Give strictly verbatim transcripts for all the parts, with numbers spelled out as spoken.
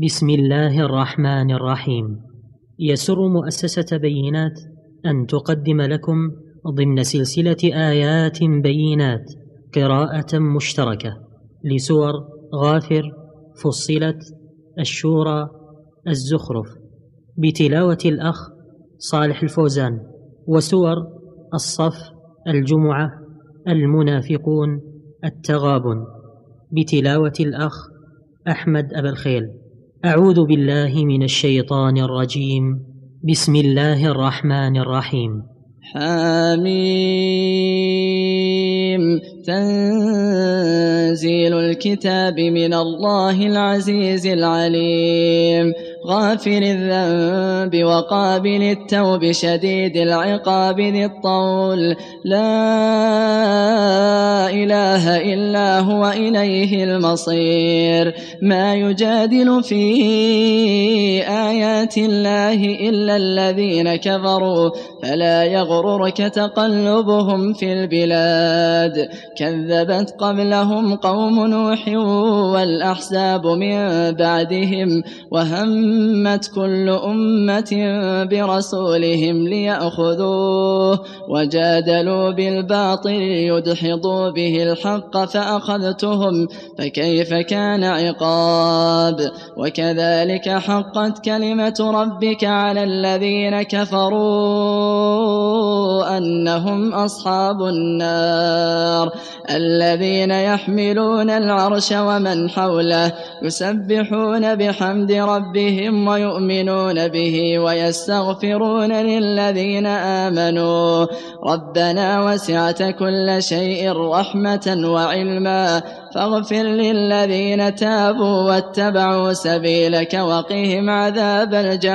بسم الله الرحمن الرحيم. يسر مؤسسة بينات أن تقدم لكم ضمن سلسلة آيات بينات قراءة مشتركة لسور غافر، فصلت، الشورى، الزخرف، بتلاوة الأخ صالح الفوزان، وسور الصف، الجمعة، المنافقون، التغابن، بتلاوة الأخ أحمد أبا الخيل. أعوذ بالله من الشيطان الرجيم. بسم الله الرحمن الرحيم. حميم. تنزيل الكتاب من الله العزيز العليم، غافر الذنب وقابل التوب شديد العقاب ذي الطول، لا إله إلا هو إليه المصير. ما يجادل في آيات الله إلا الذين كفروا، فلا يغررك تقلبهم في البلاد. كذبت قبلهم قوم نوح والأحزاب من بعدهم، وهمت كل أمة برسولهم ليأخذوه، وجادلوا بالباطل ليدحضوا به الحق فأخذتهم، فكيف كان عقاب. وكذلك حقت كلمة ربك على الذين كفروا أنهم أصحاب النار، الذين يحملون العرش ومن حوله يسبحون بحمد ربهم ويؤمنون به ويستغفرون للذين آمنوا ربنا وسعت كل شيء رحمة وعلما، فاغفر للذين تابوا واتبعوا سبيلك وقهم عذاب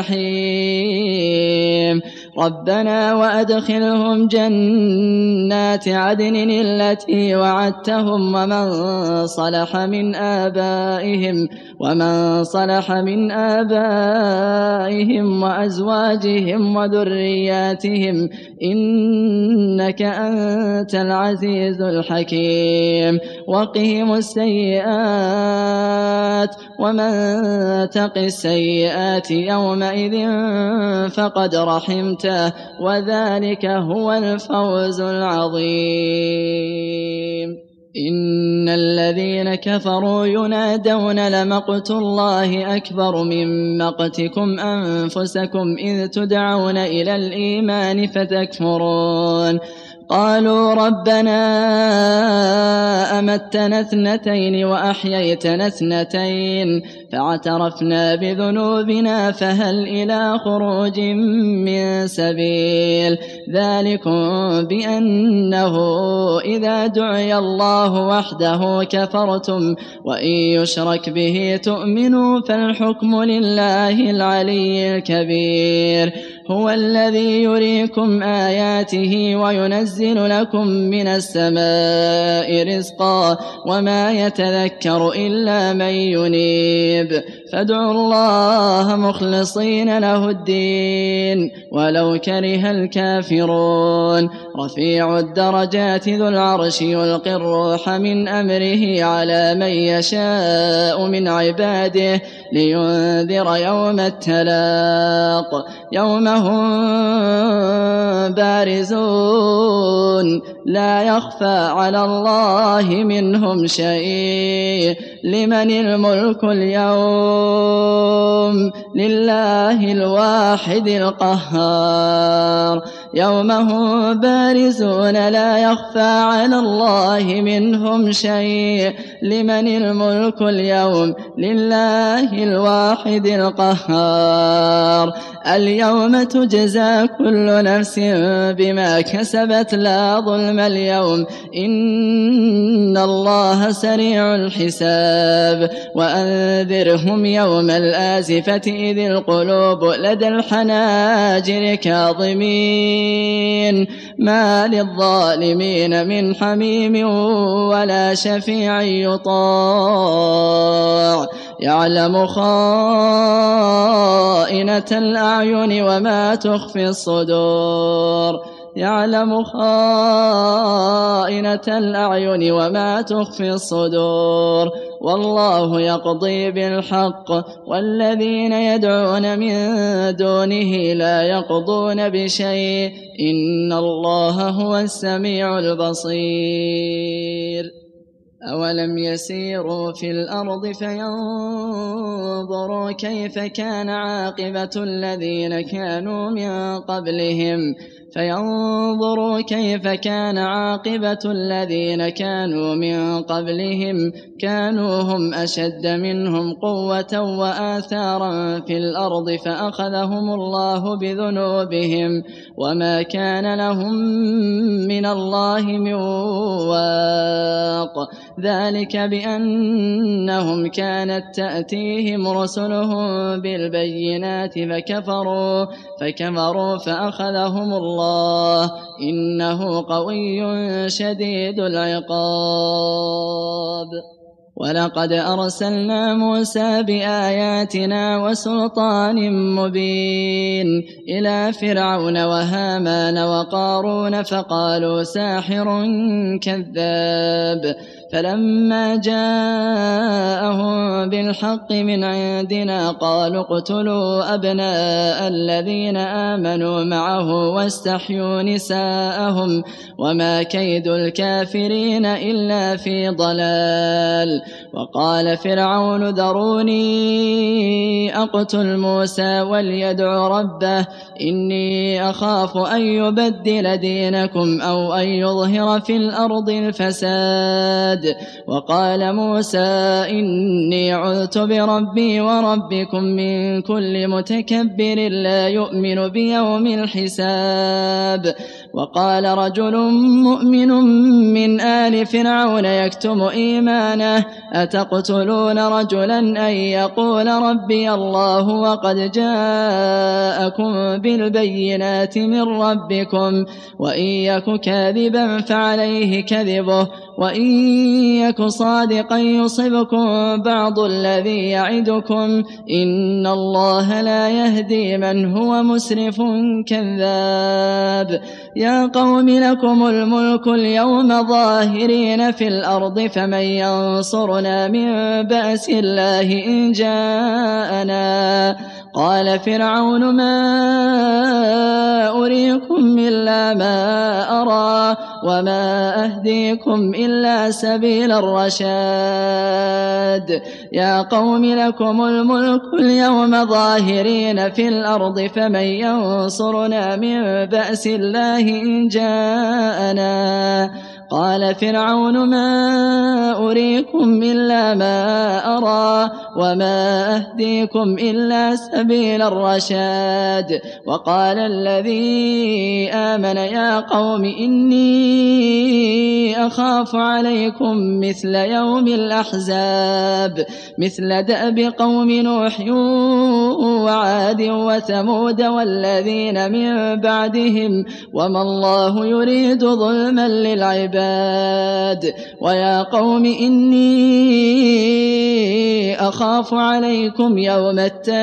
الجحيم. ربنا وأدخلهم جنات عدن التي وعدتهم ومن صلح من آبائهم ومن صلح من آبائهم وأزواجهم وذرياتهم إنك أنت العزيز الحكيم. وقهم السيئات ومن تق السيئات يومئذ فقد رحمته، وذلك هو الفوز العظيم. إن الذين كفروا ينادون لمقت الله أكبر من مقتكم أنفسكم إذ تدعون إلى الإيمان فتكفرون. قالوا ربنا أمتنا اثنتين وأحييتنا اثنتين فاعترفنا بذنوبنا فهل إلى خروج من سبيل. ذلكم بأنه إذا دعي الله وحده كفرتم وإن يشرك به تؤمنوا فالحكم لله العلي الكبير. هو الذي يريكم آياته وينزل لكم من السماء رزقا وما يتذكر إلا من ينيب. فادعوا الله مخلصين له الدين ولو كره الكافرون. رفيع الدرجات ذو العرش يلقي الروح من أمره على من يشاء من عباده لينذر يوم التلاق، يوم هم بارزون لا يخفى على الله منهم شيء. لمن الملك اليوم؟ لله الواحد القهار. يوم هم بارزون لا يخفى على الله منهم شيء. لمن الملك اليوم؟ لله الواحد القهار. اليوم تجزى كل نفس بما كسبت لا ظلم اليوم إن الله سريع الحساب. وأنذرهم يوم الآزفة إذ القلوب لدى الحناجر كاظمين ما للظالمين من حميم ولا شفيع يطاع. يعلم خائنة الأعين وما تخفي الصدور. يعلم خائنة الأعين وما تخفي الصدور. والله يقضي بالحق والذين يدعون من دونه لا يقضون بشيء إن الله هو السميع البصير. أولم يسيروا في الأرض فينظروا كيف كان عاقبة الذين كانوا من قبلهم فينظروا كيف كان عاقبة الذين كانوا من قبلهم كانوا هم أشد منهم قوة وآثارا في الأرض فأخذهم الله بذنوبهم وما كان لهم من الله من واق ذلك بأنهم كانت تأتيهم رسلهم بالبينات فكفروا فكفروا فأخذهم الله إنه قوي شديد العقاب. ولقد أرسلنا موسى بآياتنا وسلطان مبين إلى فرعون وهامان وقارون فقالوا ساحر كذاب فلما جاءهم بالحق من عندنا قالوا اقتلوا أبناء الذين آمنوا معه واستحيوا نساءهم وما كيد الكافرين إلا في ضلال. وقال فرعون ذروني أقتل موسى وليدع ربه إني أخاف أن يبدل دينكم أو أن يظهر في الأرض الفساد. وقال موسى إني عذت بربي وربكم من كل متكبر لا يؤمن بيوم الحساب. وقال رجل مؤمن من آل فرعون يكتم إيمانه أتقتلون رجلا أن يقول ربي الله وقد جاءكم بالبينات من ربكم وإن يك كاذبا فعليه كذبه وإن يك صادقا يصبكم بعض الذي يعدكم إن الله لا يهدي من هو مسرف كذاب. يا قوم لكم الملك اليوم ظاهرين في الأرض فمن ينصرنا من بأس الله إن جاءنا. قال فرعون ما أريكم إلا ما أرى وما أهديكم إلا سبيل الرشاد. يا قوم لكم الملك اليوم ظاهرين في الأرض فمن ينصرنا من بأس الله إن جاءنا. قال فرعون ما أريكم إلا ما أرى وما أهديكم إلا سبيل الرشاد. وقال الذي آمن يا قوم إني أخاف عليكم مثل يوم الأحزاب مثل دأب قوم نوح وعاد وثمود والذين من بعدهم وما الله يريد ظلما للعباد. ويا قوم إني أخاف عليكم يوم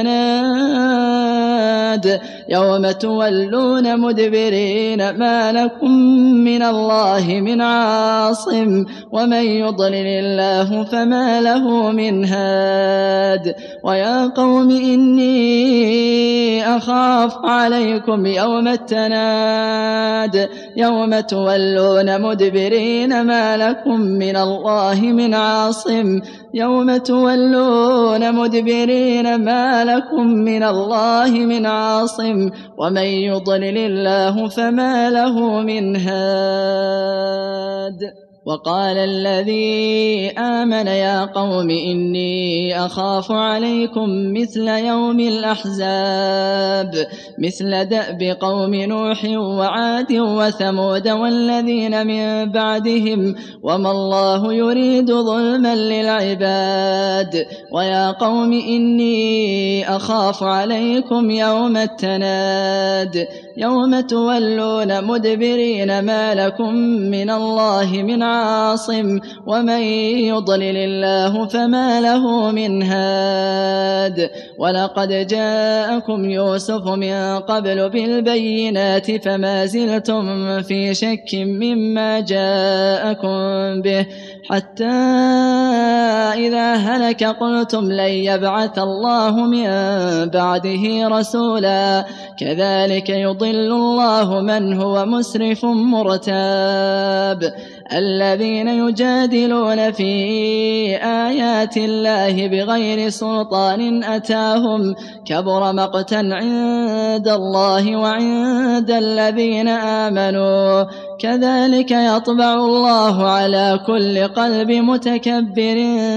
التناد يوم تولون مدبرين ما لكم من الله من عاصم ومن يضلل الله فما له من هاد. ويا قوم إني أخاف عليكم يوم التناد يوم تولون مدبرين ما لكم من الله من عاصم يوم تولون مدبرين ما لكم من الله من عاصم ومن يضلل الله فما له من هاد. وقال الذي آمن يا قوم إني أخاف عليكم مثل يوم الأحزاب مثل دأب قوم نوح وعاد وثمود والذين من بعدهم وما الله يريد ظلما للعباد. ويا قوم إني أخاف عليكم يوم التناد يوم تولون مدبرين ما لكم من الله من عاصم ومن يضلل الله فما له من هاد. ولقد جاءكم يوسف من قبل بالبينات فما زلتم في شك مما جاءكم به حتى إذا هلك قلتم لن يبعث الله من بعده رسولا كذلك يضل الله من هو مسرف مرتاب الذين يجادلون في آيات الله بغير سلطان أتاهم كبر مقتا عند الله وعند الذين آمنوا كذلك يطبع الله على كل قلب متكبر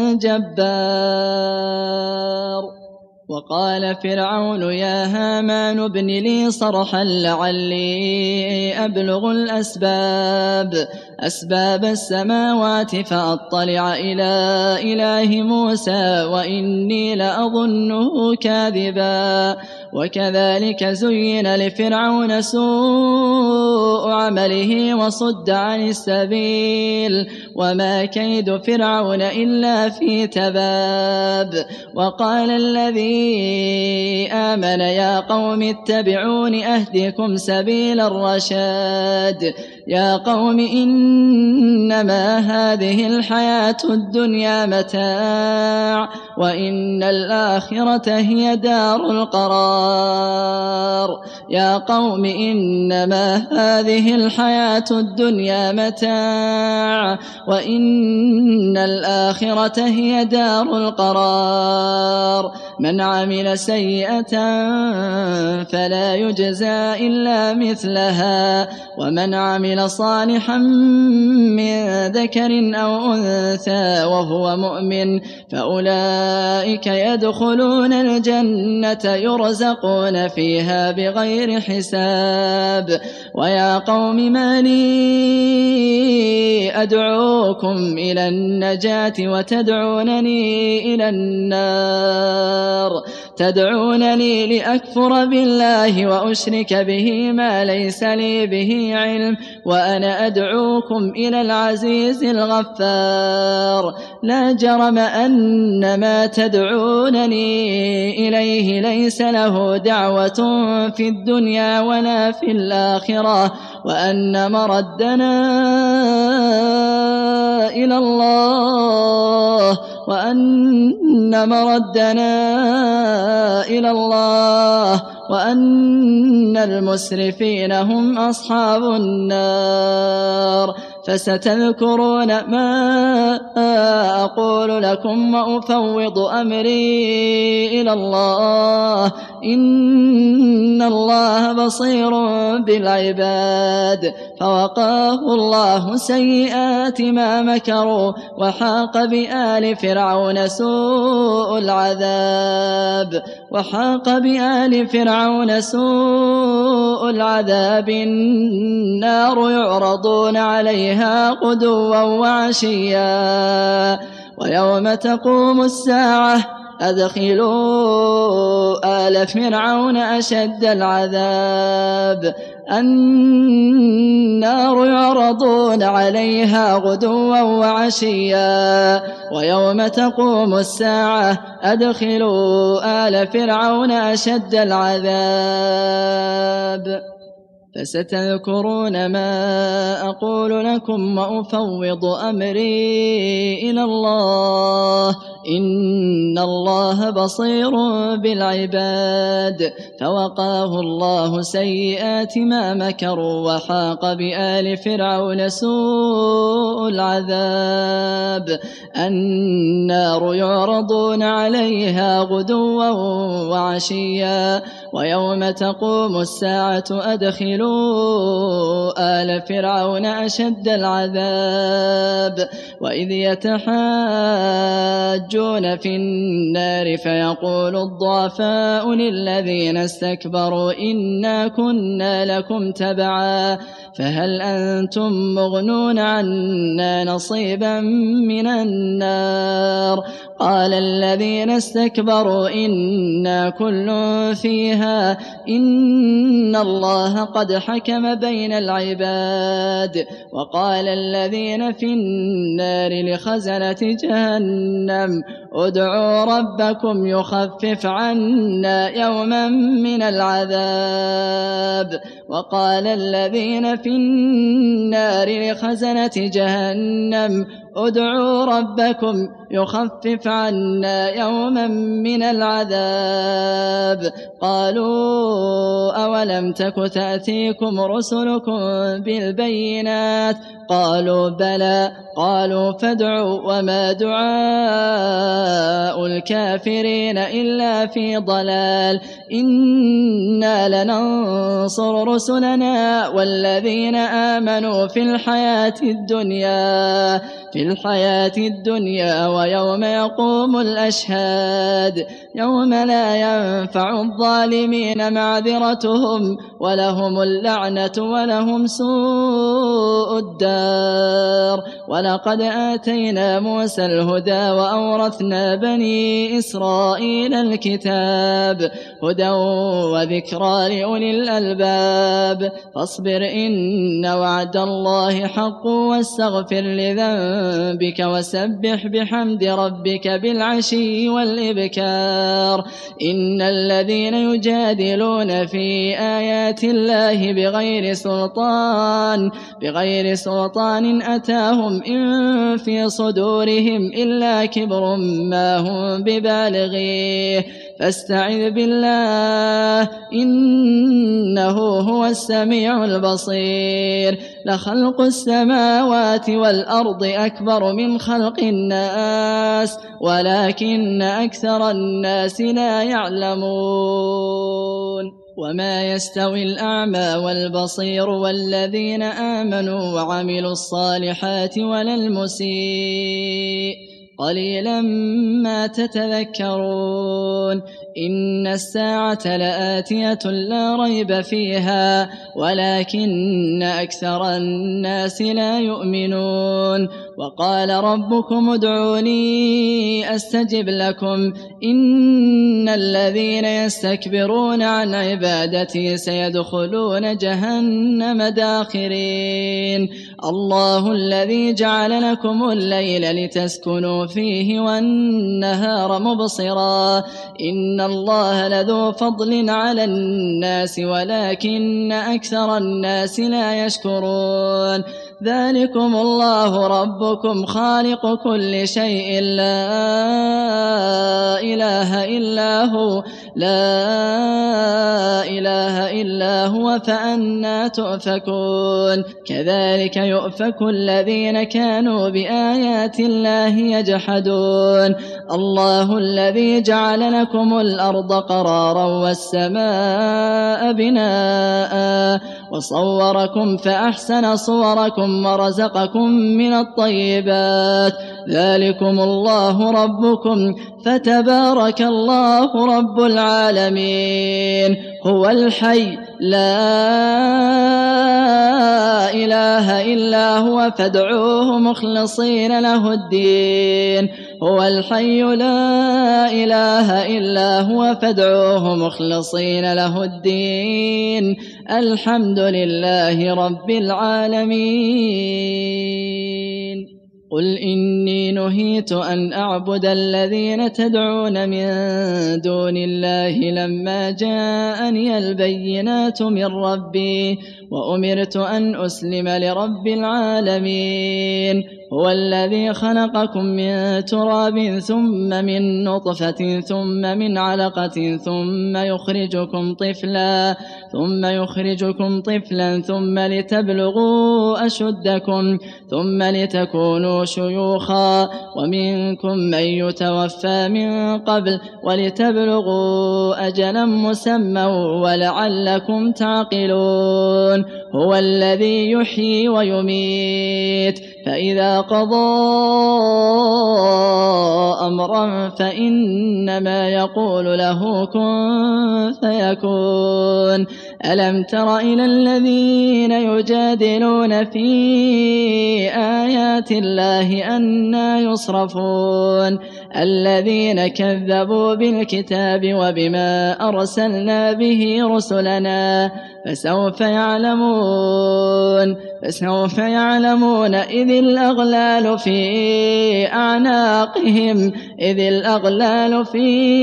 جبار. وقال فرعون يا هامان ابن لي صرحا لعلي أبلغ الأسباب أسباب السماوات فأطلع إلى إله موسى وإني لأظنه كاذبا. وكذلك زين لفرعون سوء عمله وصد عن السبيل وما كيد فرعون إلا في تباب. وقال الذي آمن يا قوم اتبعون أهدكم سبيل الرشاد يا قوم إنما هذه الحياة الدنيا متاع وإن الآخرة هي دار القرار يا قوم إنما هذه الحياة الدنيا متاع وإن الآخرة هي دار القرار من عمل سيئة فلا يجزى إلا مثلها ومن عمل صالحا من ذكر أو أنثى وهو مؤمن فأولئك يدخلون الجنة يرزقون فيها بغير حساب. ويا قوم ما لي أدعوكم إلى النجاة وتدعونني إلى النار تدعونني لأكفر بالله وأشرك به ما ليس لي به علم وأنا أدعوكم إلى العزيز الغفار لا جرم أن ما تدعونني إليه ليس له دعوة في الدنيا ولا في الآخرة وأن مردنا إلى الله وأن مردنا إلى الله وأن المسرفين هم أصحاب النار. فستذكرون ما أقول لكم وأفوض أمري إلى الله إن الله بصير بالعباد. فوقاه الله سيئات ما مكروا وحاق بآل فرعون سوء العذاب وحاق بآل فرعون سوء العذاب النار يعرضون عليها غدوا وعشيا ويوم تقوم الساعة أدخلوا آل فرعون أشد العذاب النار يعرضون عليها غدوا وعشيا ويوم تقوم الساعة أدخلوا آل فرعون أشد العذاب. فستذكرون ما أقول لكم وأفوض أمري إلى الله إن الله بصير بالعباد. فوقاه الله سيئات ما مكروا وحاق بآل فرعون سوء العذاب النار يعرضون عليها غدوا وعشيا ويوم تقوم الساعة أدخلوا آل فرعون أشد العذاب. وإذ يتحاجون في النار فيقول الضعفاء للذين استكبروا إنا كنا لكم تبعا فهل أنتم مغنون عنا نصيبا من النار قال الذين استكبروا إنا كل فيها إن الله قد حكم بين العباد. وقال الذين في النار لخزنة جهنم ادعوا ربكم يخفف عنا يوما من العذاب. وقال الذين في النار لخزنة جهنم ادعوا ربكم يخفف عنا يوما من العذاب. قالوا أولم تك تأتيكم رسلكم بالبينات؟ قالوا بلى. قالوا فادعوا وما دعاء الكافرين إلا في ضلال. إنا لننصر رسلنا والذين آمنوا في الحياة الدنيا في الحياة الدنيا ويوم يقوم الأشهاد، يوم لا ينفع الظالمين معذرتهم ولهم اللعنة ولهم سوء الدار. ولقد آتينا موسى الهدى وأورثنا بني إسرائيل الكتاب هدى وذكرى لأولي الألباب. فاصبر إن وعد الله حق واستغفر لذنبك وسبح بحمد ربك بالعشي والإبكار. إن الذين يجادلون في آيات الله بغير سلطان بغير سلطان أتاهم إن في صدورهم إلا كبر ما هم ببالغيه فاستعذ بالله إنه هو السميع البصير. لخلق السماوات والأرض أكبر من خلق الناس ولكن أكثر الناس لا يعلمون. وما يستوي الأعمى والبصير والذين آمنوا وعملوا الصالحات ولا المسيء قليلا ما تتذكرون. إن الساعة لآتية لا ريب فيها ولكن أكثر الناس لا يؤمنون. وقال ربكم ادعوني أستجب لكم إن الذين يستكبرون عن عبادتي سيدخلون جهنم داخرين. الله الذي جعل لكم الليل لتسكنوا فيه والنهار مبصرا إن الله لذو فضل على الناس ولكن أكثر الناس لا يشكرون. ذلكم الله ربكم خالق كل شيء لا إله إلا هو لا إله إلا هو فأنى تؤفكون. كذلك يؤفك الذين كانوا بآيات الله يجحدون. الله الذي جعل لكم الأرض قرارا والسماء بناء وصوركم فأحسن صوركم ورزقكم من الطيبات. ذلكم الله ربكم فتبارك الله رب العالمين. هو الحي لا إله إلا هو فادعوه مخلصين له الدين. هو الحي لا إله إلا هو فادعوه مخلصين له الدين. الحمد لله رب العالمين. قل إني نهيت أن أعبد الذين تدعون من دون الله لما جاءني البينات من ربي وأمرت أن أسلم لرب العالمين. هو الذي خلقكم من تراب ثم من نطفة ثم من علقة ثم يخرجكم طفلا ثم يخرجكم طفلا ثم لتبلغوا أشدكم ثم لتكونوا شيوخا ومنكم من يتوفى من قبل ولتبلغوا أجلا مسمى ولعلكم تعقلون. هو الذي يحيي ويميت فإذا قضى أمرا فإنما يقول له كن فيكون. ألم تر إلى الذين يجادلون في آيات الله أنى يصرفون الذين كذبوا بالكتاب وبما أرسلنا به رسلنا فسوف يعلمون فسوف يعلمون إذ الأغلال في أعناقهم إذ الأغلال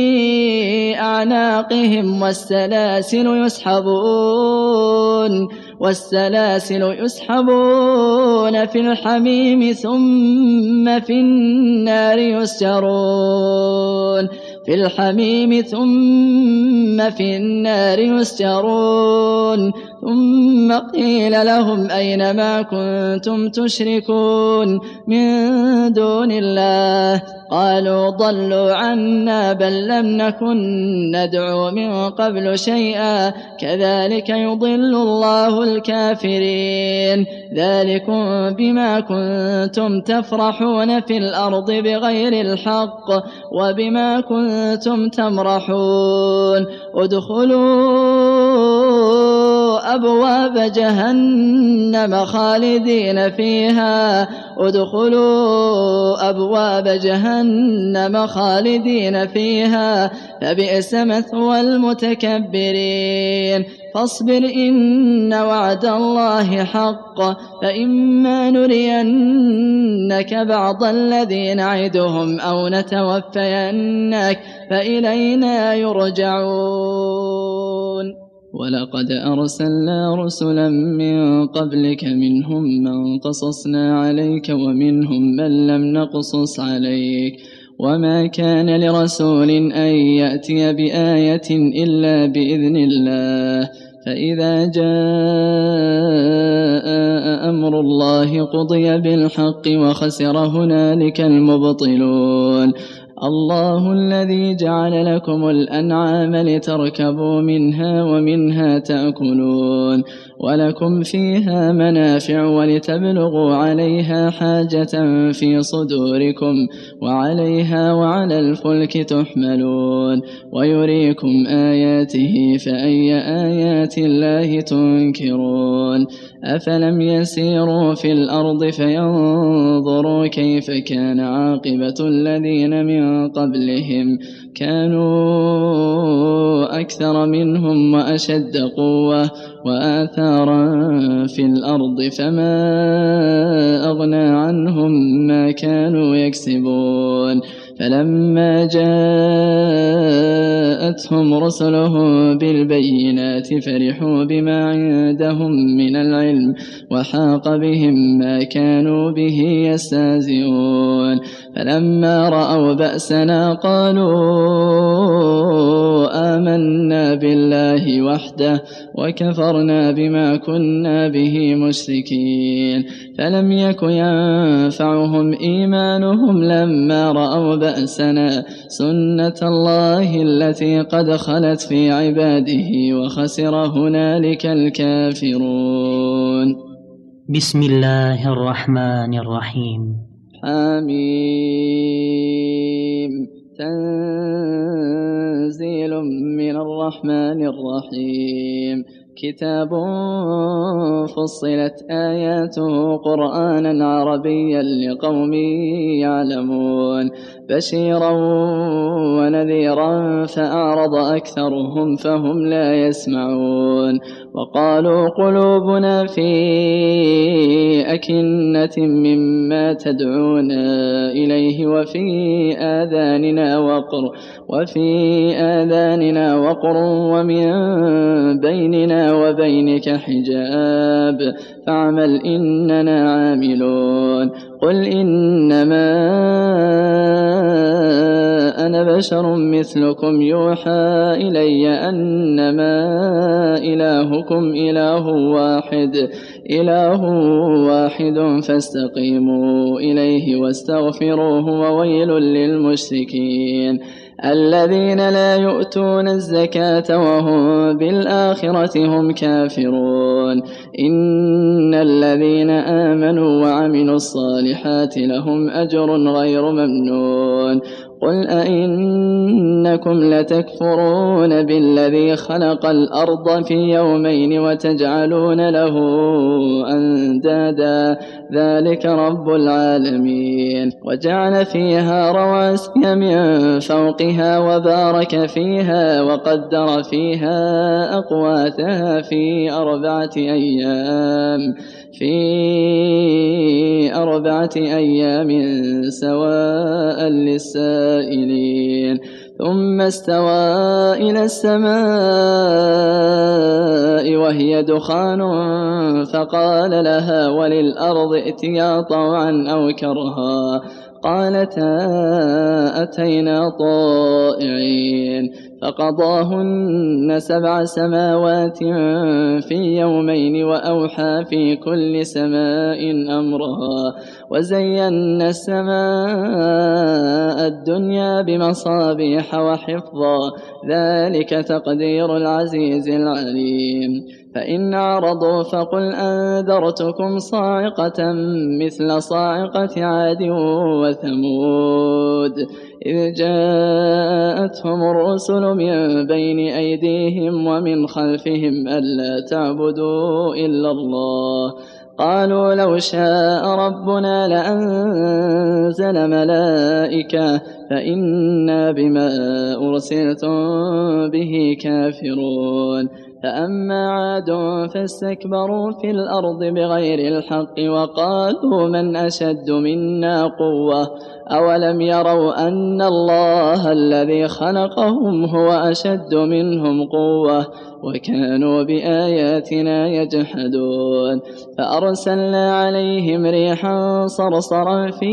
في أعناقهم والسلاسل يسحبون والسلاسل يسحبون في الحميم ثم في النار يسجرون في الحميم ثم في النار يسجرون ثم قيل لهم أين ما كنتم تشركون من دون الله قالوا ضلوا عنا بل لم نكن ندعو من قبل شيئا كذلك يضل الله الكافرين ذلكم بما كنتم تفرحون في الأرض بغير الحق وبما كنتم تمرحون ادخلوا أبواب جهنم خالدين فيها ادخلوا أبواب جهنم خالدين فيها فبئس مثوى المتكبرين فاصبر إن وعد الله حق فإما نرينك بعض الذي نعدهم أو نتوفينك فإلينا يرجعون ولقد أرسلنا رسلا من قبلك منهم من قصصنا عليك ومنهم من لم نقصص عليك وما كان لرسول أن يأتي بآية إلا بإذن الله فإذا جاء أمر الله قضي بالحق وخسر هنالك المبطلون الله الذي جعل لكم الأنعام لتركبوا منها ومنها تأكلون ولكم فيها منافع ولتبلغوا عليها حاجة في صدوركم وعليها وعلى الفلك تحملون ويريكم آياته فأي آيات الله تنكرون أفلم يسيروا في الأرض فينظروا كيف كان عاقبة الذين من قبلهم كانوا أكثر منهم وأشد قوة وآثارا في الأرض فما أغنى عنهم ما كانوا يكسبون فلما جاءتهم رسلهم بالبينات فرحوا بما عندهم من العلم وحاق بهم ما كانوا به يستهزئون فلما رأوا بأسنا قالوا آمنا بالله وحده وكفرنا بما كنا به مشركين فلم يك ينفعهم إيمانهم لما رأوا بأسنا سنة الله التي قد خلت في عباده وخسر هنالك الكافرون بسم الله الرحمن الرحيم حميم تنزيل من الرحمن الرحيم كتاب فصلت آياته قرآنا عربيا لقوم يعلمون بشيرا ونذيرا فأعرض أكثرهم فهم لا يسمعون وقالوا قلوبنا في أكنة مما تدعونا إليه وفي آذاننا وقر وفي آذاننا وقر ومن بيننا وبينك حجاب فاعمل إننا عاملون قل إنما أنا بشر مثلكم يوحى إلي أنما إلهكم إله واحد إله واحد فاستقيموا إليه واستغفروه وويل للمشركين الذين لا يؤتون الزكاة وهم بالآخرة هم كافرون إن الذين آمنوا وعملوا الصالحات لهم أجر غير ممنون قل أئنكم لتكفرون بالذي خلق الأرض في يومين وتجعلون له أندادا ذلك رب العالمين وجعل فيها رواسي من فوقها وبارك فيها وقدر فيها أقواتها في أربعة أيام في أربعة أيام سواء للسائلين ثم استوى إلى السماء السماء وهي دخان فقال لها وللأرض ائتيا طوعا أو كرها قالتا أتينا طائعين فقضاهن سبع سماوات في يومين وأوحى في كل سماء أمرها وزينا السماء الدنيا بمصابيح وحفظا ذلك تقدير العزيز العليم فإن أعرضوا فقل أنذرتكم صاعقة مثل صاعقة عاد وثمود إذ جاءتهم الرسل من بين أيديهم ومن خلفهم ألا تعبدوا إلا الله قالوا لو شاء ربنا لأنزل ملائكة فإنا بما أرسلتم به كافرون فأما عاد فاستكبروا في الأرض بغير الحق وقالوا من أشد منا قوة أولم يروا أن الله الذي خلقهم هو أشد منهم قوة وكانوا بآياتنا يجحدون فأرسلنا عليهم ريحا صرصرا في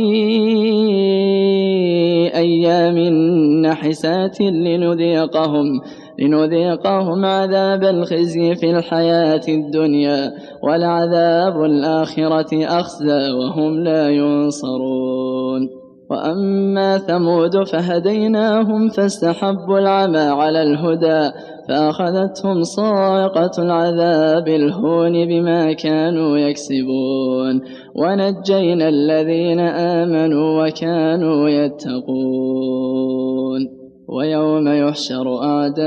أيام نحسات لنذيقهم لنذيقهم عذاب الخزي في الحياة الدنيا ولعذاب الآخرة أخزى وهم لا ينصرون وأما ثمود فهديناهم فاستحبوا العمى على الهدى فأخذتهم صاعقة العذاب الهون بما كانوا يكسبون ونجينا الذين آمنوا وكانوا يتقون ويوم يحشر أعداء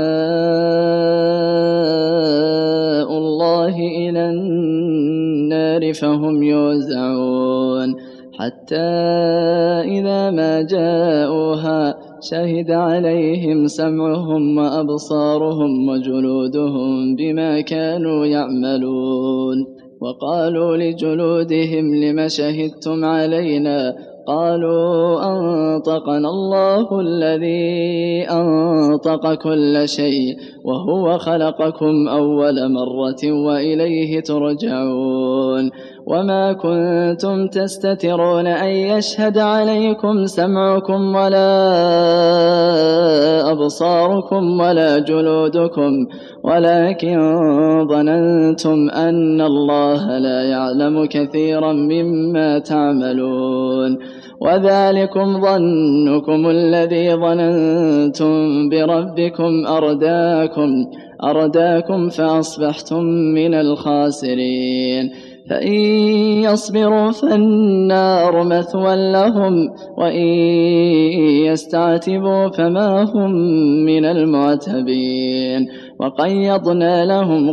الله إلى النار فهم يوزعون حتى إذا ما جاءوها شهد عليهم سمعهم وأبصارهم وجلودهم بما كانوا يعملون وقالوا لجلودهم لم شهدتم علينا قالوا أنطقنا الله الذي أنطق كل شيء وهو خلقكم أول مرة وإليه ترجعون وما كنتم تستترون أن يشهد عليكم سمعكم ولا أبصاركم ولا جلودكم ولكن ظننتم أن الله لا يعلم كثيرا مما تعملون وذلكم ظنكم الذي ظننتم بربكم أرداكم أرداكم فأصبحتم من الخاسرين فإن يصبروا فالنار مثوى لهم وإن يستعتبوا فما هم من المعتبين وقيضنا لهم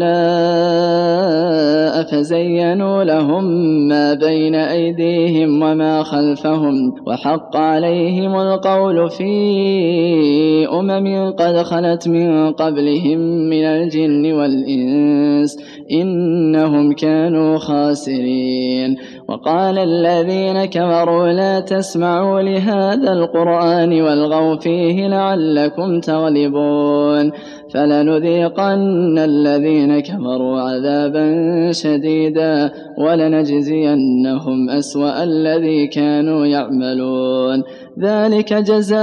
قرناء فزينوا لهم ما بين أيديهم وما خلفهم وحق عليهم القول في أمم قد خلت من قبلهم من الجن والإنس إنهم كانوا خاسرين وقال الذين كفروا لا تسمعوا لهذا القرآن والغوا فيه لعلكم تغلبون فلنذيقن الذين كفروا عذابا شديدا ولنجزينهم أسوأ الذي كانوا يعملون ذلك جزاء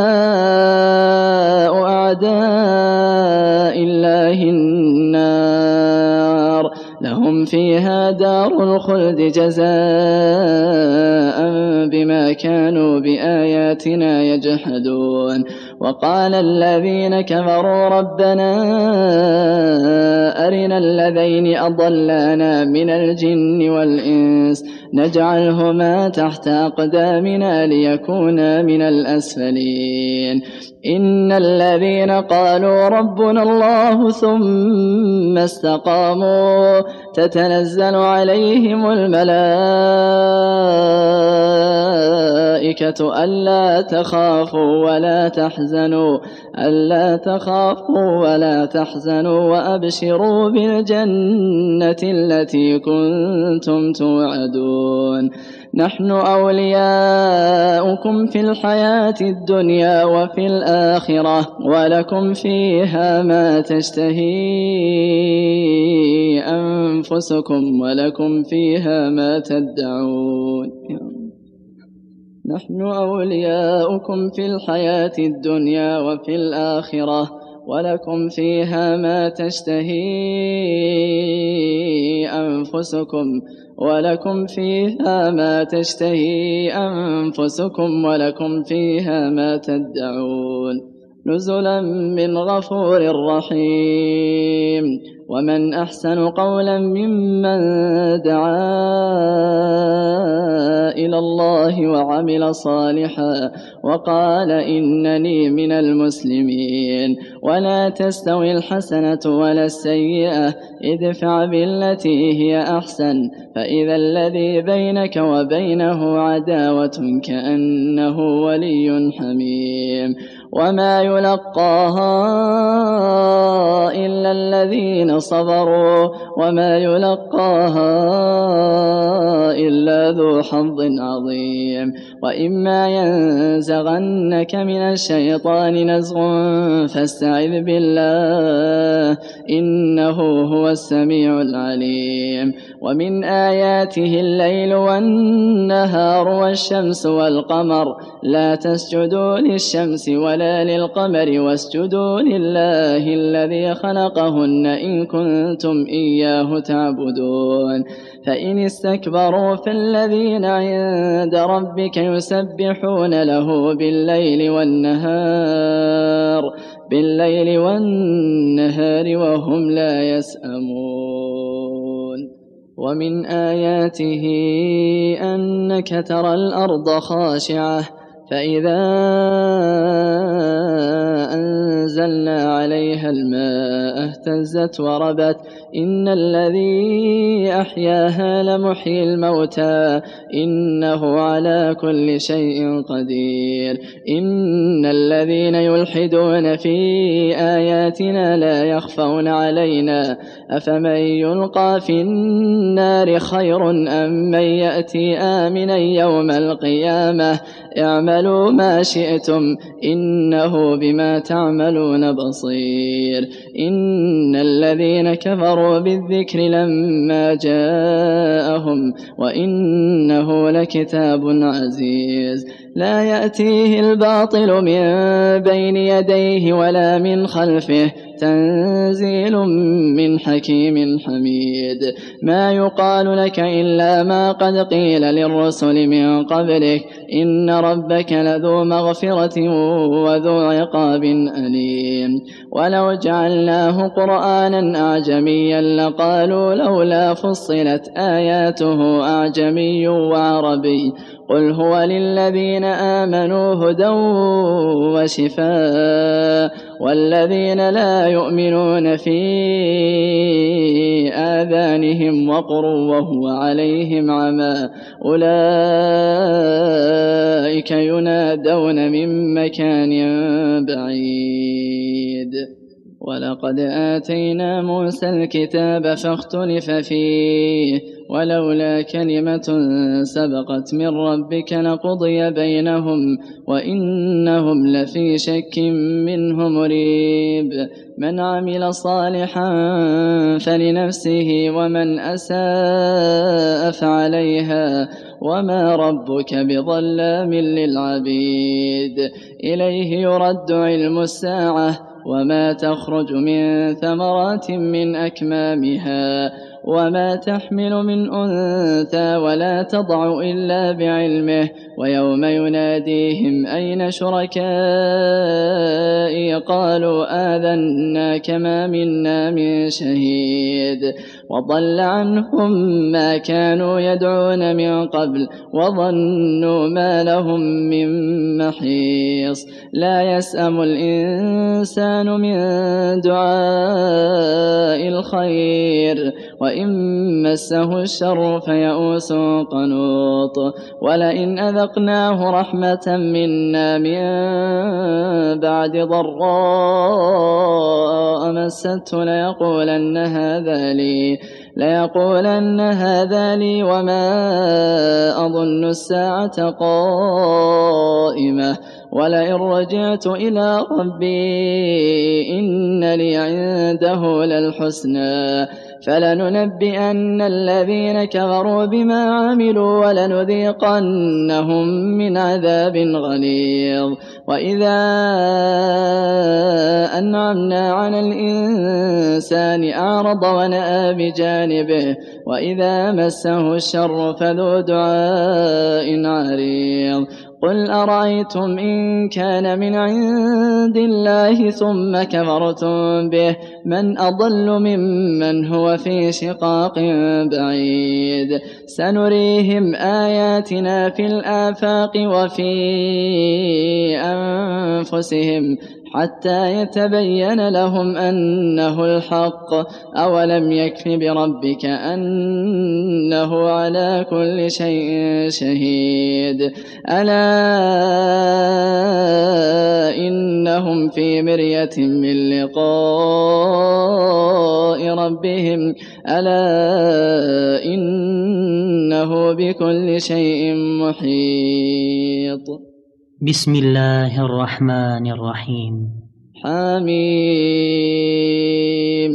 أعداء الله النار لهم فيها دار الخلد جزاء بما كانوا بآياتنا يجحدون وقال الذين كفروا ربنا أرنا الذين أضلانا من الجن والإنس نجعلهما تحت أقدامنا ليكونا من الأسفلين إن الذين قالوا ربنا الله ثم استقاموا تتنزل عليهم الملائكة ألا تخافوا ولا تحزنوا تحزنوا ألا تخافوا ولا تحزنوا وأبشروا بالجنة التي كنتم توعدون نحن أولياؤكم في الحياة الدنيا وفي الآخرة ولكم فيها ما تشتهي أنفسكم ولكم فيها ما تدعون نحن أولياؤكم في الحياة الدنيا وفي الآخرة ولكم فيها ما تشتهي أنفسكم ولكم فيها ما تشتهي أنفسكم ولكم فيها ما تدعون نزلا من غفور رحيم ومن أحسن قولا ممن دعا إلى الله وعمل صالحا وقال إنني من المسلمين ولا تستوي الحسنة ولا السيئة ادفع بالتي هي أحسن فإذا الذي بينك وبينه عداوة كأنه ولي حميم وما يلقاها إلا الذين صبروا وما يلقاها إلا ذو حظ عظيم وإما ينزغنك من الشيطان نزغ فاستعذ بالله إنه هو السميع العليم ومن آياته الليل والنهار والشمس والقمر لا تسجدوا للشمس ولا للقمر واسجدوا لله الذي خلقهن إن كنتم إياه تعبدون فإن استكبروا فالذين عند ربك يسبحون له بالليل والنهار بالليل والنهار وهم لا يسأمون ومن آياته أنك ترى الأرض خاشعة فإذا أنزلنا عليها الماء اهتزت وربت إن الذي أحياها لمحيي الموتى إنه على كل شيء قدير إن الذين يلحدون في آياتنا لا يخفون علينا أفمن يلقى في النار خير أم من يأتي آمنا يوم القيامة اعملوا ما شئتم إنه بما تعملون بصير إن الذين كفروا بالذكر لما جاءهم وإنه لكتاب عزيز لا يأتيه الباطل من بين يديه ولا من خلفه تنزيل من حكيم حميد ما يقال لك إلا ما قد قيل للرسل من قبلك إن ربك لذو مغفرة وذو عقاب أليم ولو جعلناه قرآنا أعجميا لقالوا لولا فصلت آياته أعجمي وعربي قل هو للذين آمنوا هدى وشفاء والذين لا يؤمنون في آذانهم وقر وهو عليهم عمى أولئك ينادون من مكان بعيد ولقد آتينا موسى الكتاب فاختلف فيه ولولا كلمة سبقت من ربك لقضي بينهم وإنهم لفي شك منه مريب من عمل صالحا فلنفسه ومن أساء فعليها وما ربك بظلام للعبيد إليه يرد علم الساعة وما تخرج من ثمرات من أكمامها وما تحمل من أنثى ولا تضع إلا بعلمه ويوم يناديهم أين شركائي قالوا آذناك ما منا من شهيد وضل عنهم ما كانوا يدعون من قبل وظنوا ما لهم من محيص لا يسأم الإنسان من دعاء الخير وإن مسه الشر فيئوس قنوط ولئن أذقناه رحمة منا من بعد ضراء مسته ليقولن هذا لي ليقولن هذا لي وما أظن الساعة قائمة ولئن رجعت إلى ربي إن لي عنده للحسنى فلننبئن الذين كفروا بما عملوا ولنذيقنهم من عذاب غليظ وإذا أنعمنا على الإنسان أعرض ونأى بجانبه وإذا مسه الشر فذو دعاء عريض قل أرأيتم إن كان من عند الله ثم كفرتم به من أضل ممن هو في شقاق بعيد سنريهم آياتنا في الآفاق وفي أنفسهم حتى يتبين لهم أنه الحق أولم يكف بربك أنه على كل شيء شهيد ألا إنهم في مرية من لقاء ربهم ألا إنه بكل شيء محيط بسم الله الرحمن الرحيم حميم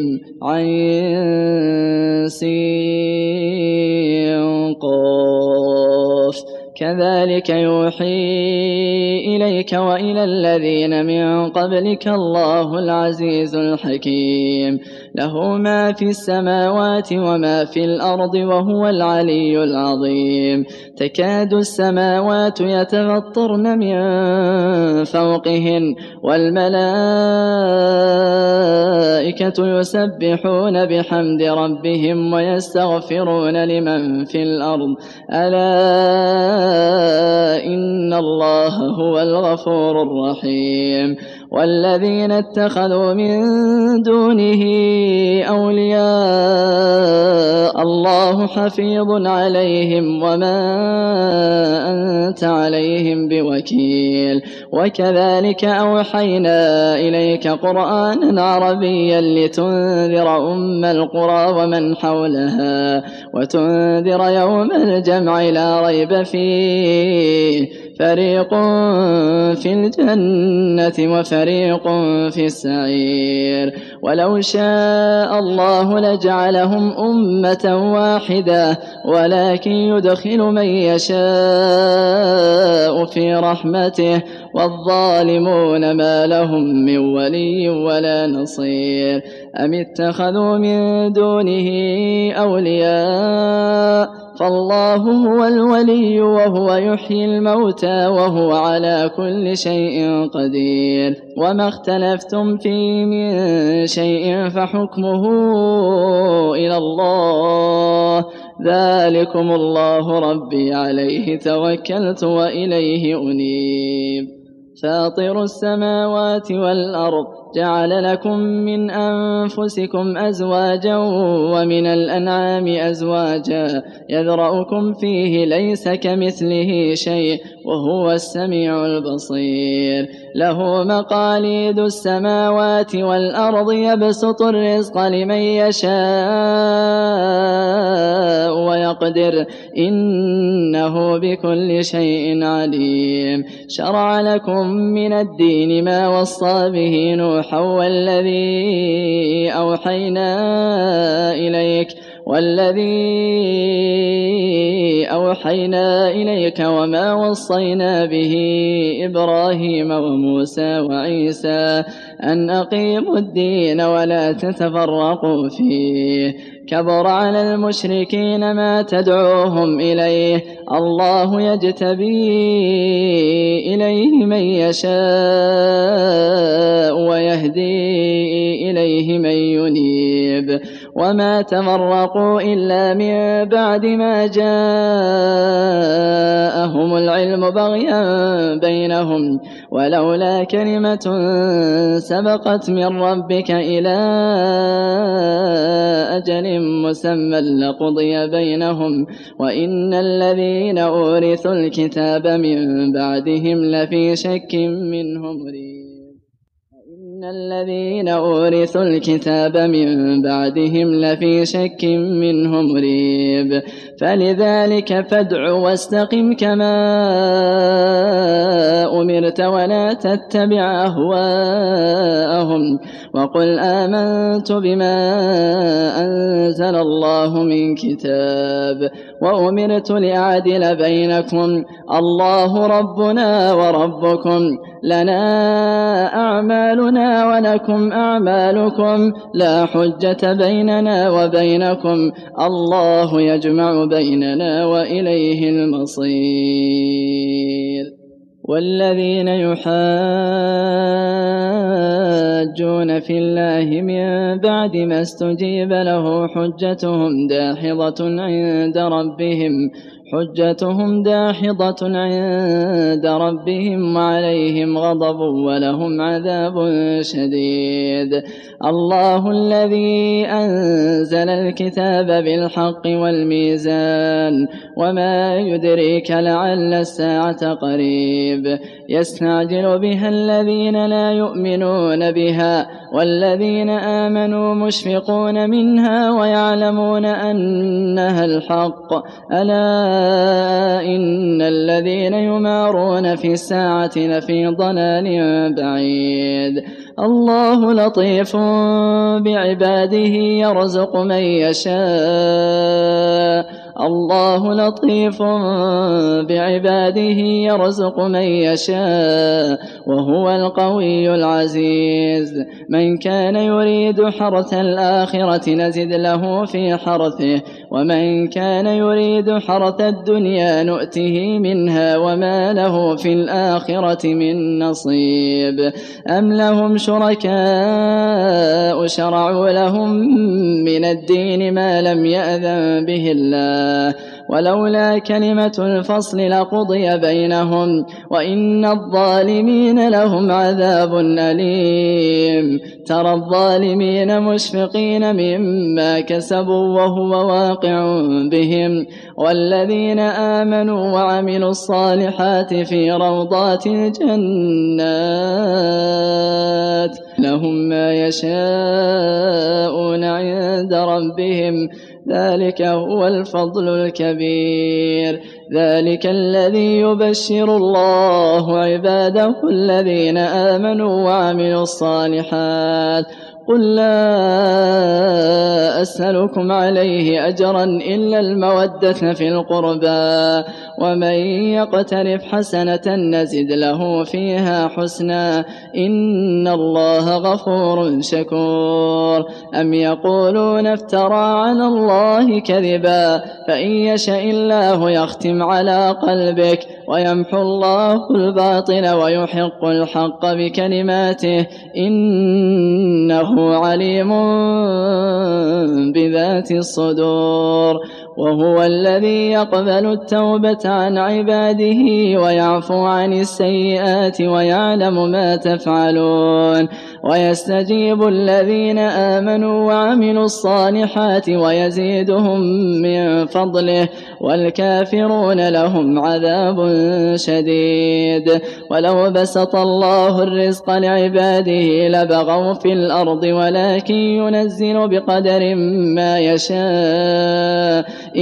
عين سين قاف كذلك يوحي إليك وإلى الذين من قبلك الله العزيز الحكيم له ما في السماوات وما في الأرض وهو العلي العظيم تكاد السماوات يتفطرن من فوقهن والملائكة يسبحون بحمد ربهم ويستغفرون لمن في الأرض ألا إن الله هو الغفور الرحيم والذين اتخذوا من دونه أولياء الله حفيظ عليهم وما أنت عليهم بوكيل وكذلك أوحينا إليك قرآنا عربيا لتنذر أم القرى ومن حولها وتنذر يوم الجمع لا ريب فيه فريق في الجنة وفريق في السعير ولو شاء الله لجعلهم أمة واحدة ولكن يدخل من يشاء في رحمته والظالمون ما لهم من ولي ولا نصير أم اتخذوا من دونه أولياء فالله هو الولي وهو يحيي الموتى وهو على كل شيء قدير وما اختلفتم فيه من شيء فحكمه إلى الله ذلكم الله ربي عليه توكلت وإليه أنيب فاطر السماوات والأرض جعل لكم من أنفسكم أزواجا ومن الأنعام أزواجا يذرأكم فيه ليس كمثله شيء وهو السميع البصير له مقاليد السماوات والأرض يبسط الرزق لمن يشاء ويقدر إنه بكل شيء عليم شرع لكم من الدين ما وصى به نوحا والذي أوحينا إليك والذي أوحينا إليك وما وصينا به إبراهيم وموسى وعيسى أن أقيموا الدين ولا تتفرقوا فيه كبر على المشركين ما تدعوهم إليه الله يجتبي إليه من يشاء ويهدي إليه من ينيب وما تفرقوا إلا من بعد ما جاءهم العلم بغيا بينهم ولولا كلمة سبقت من ربك إلى أجل مسمى لقضي بينهم وإن الذين أورثوا الكتاب من بعدهم لفي شك منه مريب إن الذين أورثوا الكتاب من بعدهم لفي شك منه مريب فلذلك فادع واستقم كما أمرت ولا تتبع أهواءهم وقل آمنت بما أنزل الله من كتاب وأمرت لأعدل بينكم الله ربنا وربكم لنا أعمالنا ولكم أعمالكم لا حجة بيننا وبينكم الله يجمع بيننا وإليه المصير والذين يحاجون في الله من بعد ما استجيب له حجتهم داحضة عند ربهم حجتهم داحضة عند ربهم وعليهم غضب ولهم عذاب شديد الله الذي أنزل الكتاب بالحق والميزان وما يدريك لعل الساعة قريب يستعجل بها الذين لا يؤمنون بها والذين آمنوا مشفقون منها ويعلمون أنها الحق ألا إن الذين يمارون في الساعة لفي ضلال بعيد الله لطيف بعباده يرزق من يشاء الله لطيف بعباده يرزق من يشاء وهو القوي العزيز من كان يريد حرث الآخرة نزد له في حرثه ومن كان يريد حرث الدنيا نؤته منها وما له في الآخرة من نصيب أم لهم شركاء شرعوا لهم من الدين ما لم يأذن به الله ولولا كلمة الفصل لقضي بينهم وإن الظالمين لهم عذاب أليم ترى الظالمين مشفقين مما كسبوا وهو واقع بهم والذين آمنوا وعملوا الصالحات في روضات الجنات لهم ما يشاءون عند ربهم ذلك هو الفضل الكبير ذلك الذي يبشر الله عباده الذين آمنوا وعملوا الصالحات قل لا أسألكم عليه أجرا إلا المودة في القربى ومن يقترف حسنة نزد له فيها حسنا إن الله غفور شكور أم يقولون افترى على الله كذبا فإن يشاء الله يختم على قلبك ويمحو الله الباطل ويحق الحق بكلماته إنه عليم بذات الصدور وهو الذي يقبل التوبة عن عباده ويعفو عن السيئات ويعلم ما تفعلون ويستجيب الذين آمنوا وعملوا الصالحات ويزيدهم من فضله والكافرون لهم عذاب شديد ولو بسط الله الرزق لعباده لبغوا في الأرض ولكن ينزل بقدر ما يشاء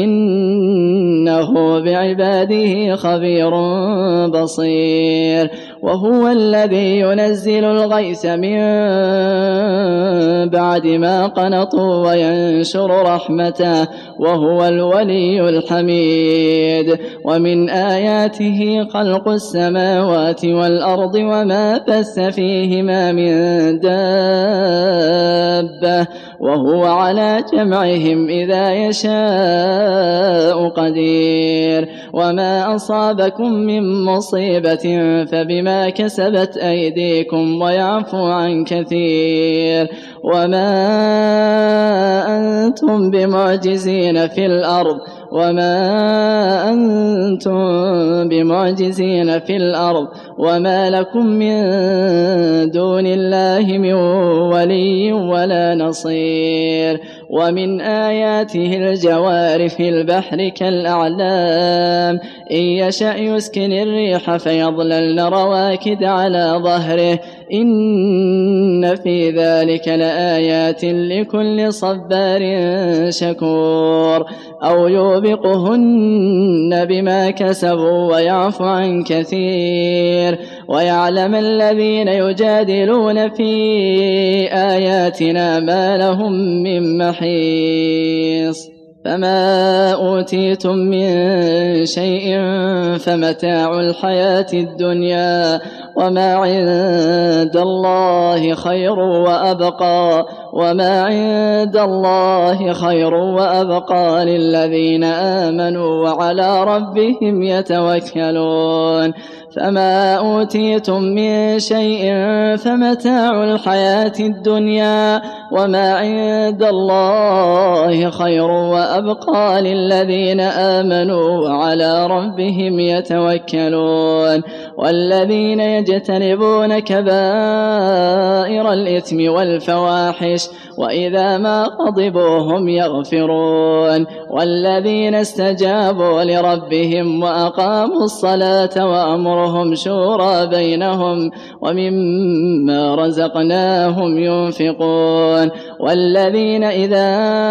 إنه بعباده خبير بصير وهو الذي ينزل الغيث من بعد ما قنطوا وينشر رحمته وهو الولي الحميد ومن آياته خلق السماوات والأرض وما بث فيهما من دابة وهو على جمعهم إذا يشاء قدير وما أصابكم من مصيبة فبما كسبت أيديكم ويعفو عن كثير وما أنتم بمعجزين في الأرض وما أنتم بمعجزين في الأرض وما لكم من دون الله من ولي ولا نصير ومن آياته الجوار في البحر كالأعلام إن يشأ يسكن الريح فيظللن رواكد على ظهره إن في ذلك لآيات لكل صبار شكور أو يوبقهن بما كسبوا ويعفو عن كثير ويعلم الذين يجادلون في آياتنا ما لهم من محيص فما أوتيتم من شيء فمتاع الحياة الدنيا وما عند الله خير وأبقى وما عند الله خير وأبقى للذين آمنوا وعلى ربهم يتوكلون فما أوتيتم من شيء فمتاع الحياة الدنيا وما عند الله خير وأبقى للذين آمنوا وعلى ربهم يتوكلون والذين يجتنبون كبائر الإثم والفواحش وإذا ما غضبوا هم يغفرون والذين استجابوا لربهم وأقاموا الصلاة وأمرهم شورى بينهم ومما رزقناهم ينفقون والذين إذا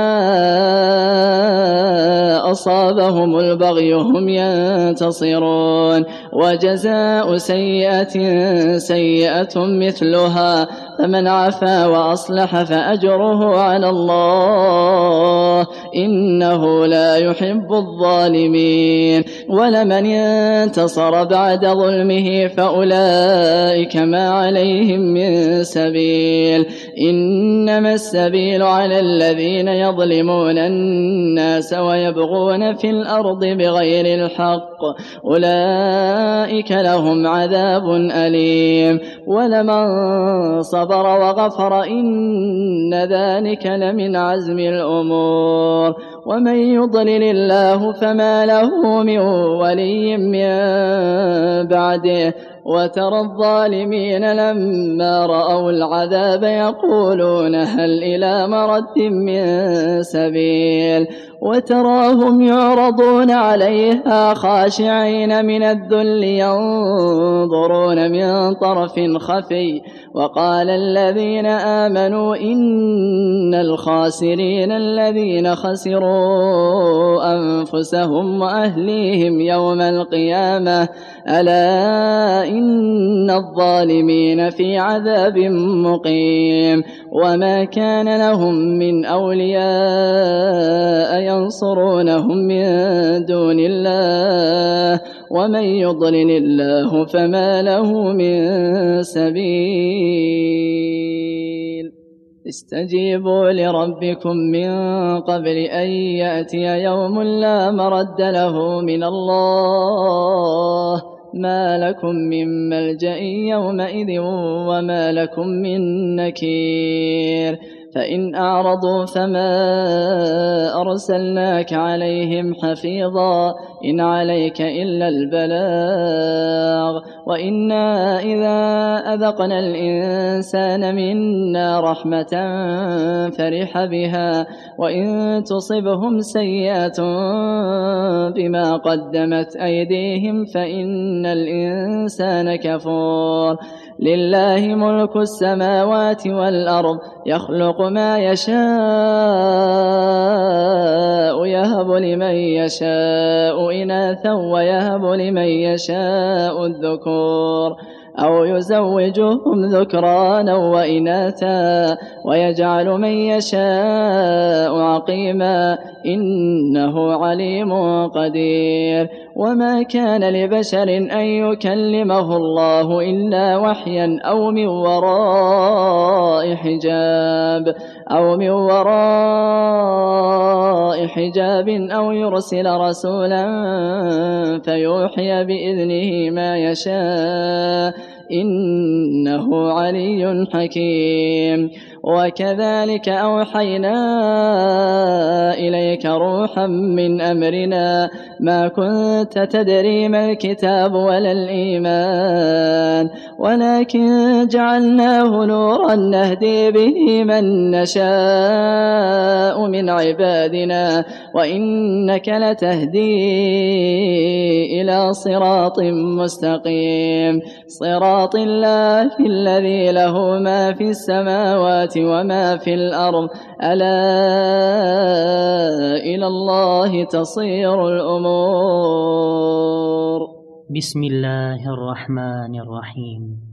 أصابهم البغي هم ينتصرون وجزاء سيئة سيئة مثلها فمن عفا وأصلح فأجره على الله إنه لا يحب الظالمين ولمن انتصر بعد ظلمه فأولئك ما عليهم من سبيل إنما السبيل على الذين يظلمون الناس ويبغون في الأرض بغير الحق أولئك لهم عذاب أليم ولمن صبر وغفر إن ذلك لمن عزم الأمور ومن يضلل الله فما له من ولي من بعده وترى الظالمين لما رأوا العذاب يقولون هل إلى مرد من سبيل وتراهم يعرضون عليها خاشعين من الذل ينظرون من طرف خفي وقال الذين آمنوا إن الخاسرين الذين خسروا أنفسهم وأهليهم يوم القيامة ألا إن الظالمين في عذاب مقيم وما كان لهم من أولياء ينصرونهم من دون الله ومن يضلل الله فما له من سبيل استجيبوا لربكم من قبل أن يأتي يوم لا مرد له من الله ما لكم من ملجأ يومئذ وما لكم من نكير فإن أعرضوا فما أرسلناك عليهم حفيظا إن عليك إلا البلاغ وإنا إذا أذقنا الإنسان منا رحمة فرح بها وإن تصبهم سيئة بما قدمت أيديهم فإن الإنسان كفور لله ملك السماوات والأرض يخلق ما يشاء يهب لمن يشاء إناثا ويهب لمن يشاء الذكور أو يزوجهم ذكرانا وإناثا ويجعل من يشاء عقيما إنه عليم قدير وما كان لبشر أن يكلمه الله إلا وحيا أو من وراء حجاب أو من وراء حجاب أو يرسل رسولا فيوحي بإذنه ما يشاء إنه علي حكيم وكذلك أوحينا إليك روحا من أمرنا ما كنت تدري ما الكتاب ولا الإيمان ولكن جعلناه نورا نهدي به من نشاء من عبادنا وإنك لتهدي إلى صراط مستقيم صراط الله الذي له ما في السماوات وما في الأرض ألا إلى الله تصير الأمور. بسم الله الرحمن الرحيم.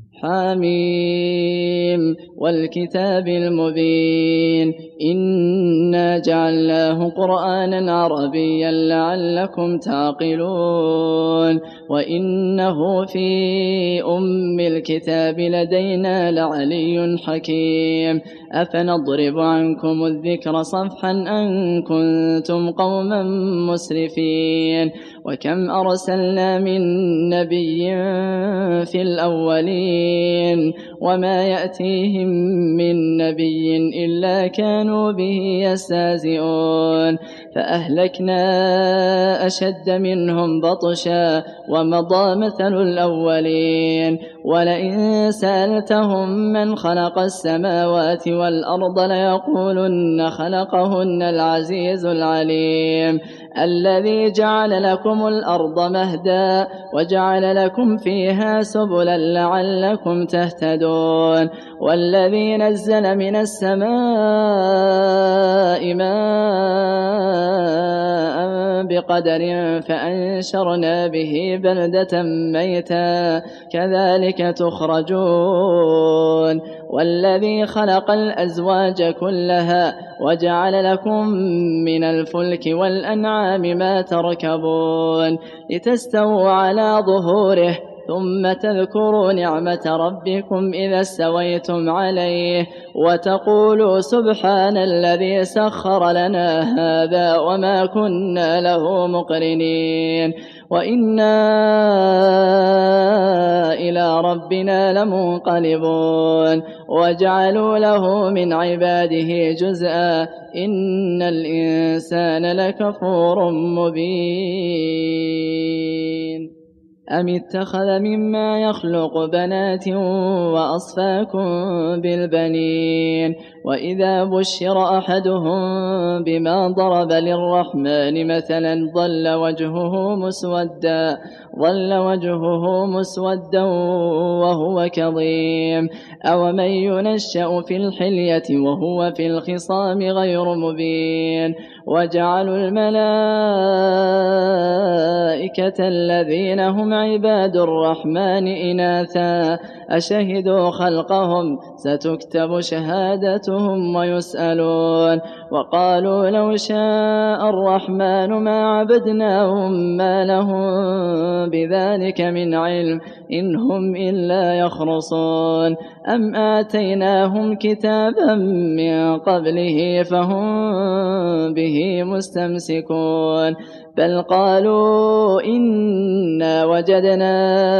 حميم والكتاب المبين إنا جعلناه قرآنا عربيا لعلكم تعقلون وإنه في أم الكتاب لدينا لعلي حكيم أفنضرب عنكم الذكر صفحا أن كنتم قوما مسرفين وكم أرسلنا من نبي في الأولين وما يأتيهم من نبي إلا كانوا به يستهزئون فأهلكنا أشد منهم بطشا ومضى مثل الأولين ولئن سألتهم من خلق السماوات والأرض ليقولن خلقهن العزيز العليم الذي جعل لكم الأرض مهدا وجعل لكم فيها سبلا لعلكم تهتدون والذي نزل من السماء ماء بقدر فأنشرنا به بلدة ميتا كذلك تخرجون والذي خلق الأزواج كلها وجعل لكم من الفلك والأنعام ما تركبون لتستووا على ظهوره ثم تذكروا نعمة ربكم إذا استويتم عليه وتقولوا سبحان الذي سخر لنا هذا وما كنا له مقرنين وإنا إلى ربنا لمنقلبون وجعلوا له من عباده جزءا إن الإنسان لكفور مبين أم اتخذ مما يخلق بنات وأصفاكم بالبنين وإذا بشر أحدهم بما ضرب للرحمن مثلا ظل وجهه مسودا ظل وجهه مسودا وهو كظيم أومن ينشأ في الحلية وهو في الخصام غير مبين وجعلوا الملائكة الذين هم عباد الرحمن إناثا أشهدوا خلقهم ستكتب شهادتهم ويسألون وقالوا لو شاء الرحمن ما عبدناهم ما لهم بذلك من علم إن هم إلا يخرصون أم آتيناهم كتابا من قبله فهم به مستمسكون بل قالوا إنا وجدنا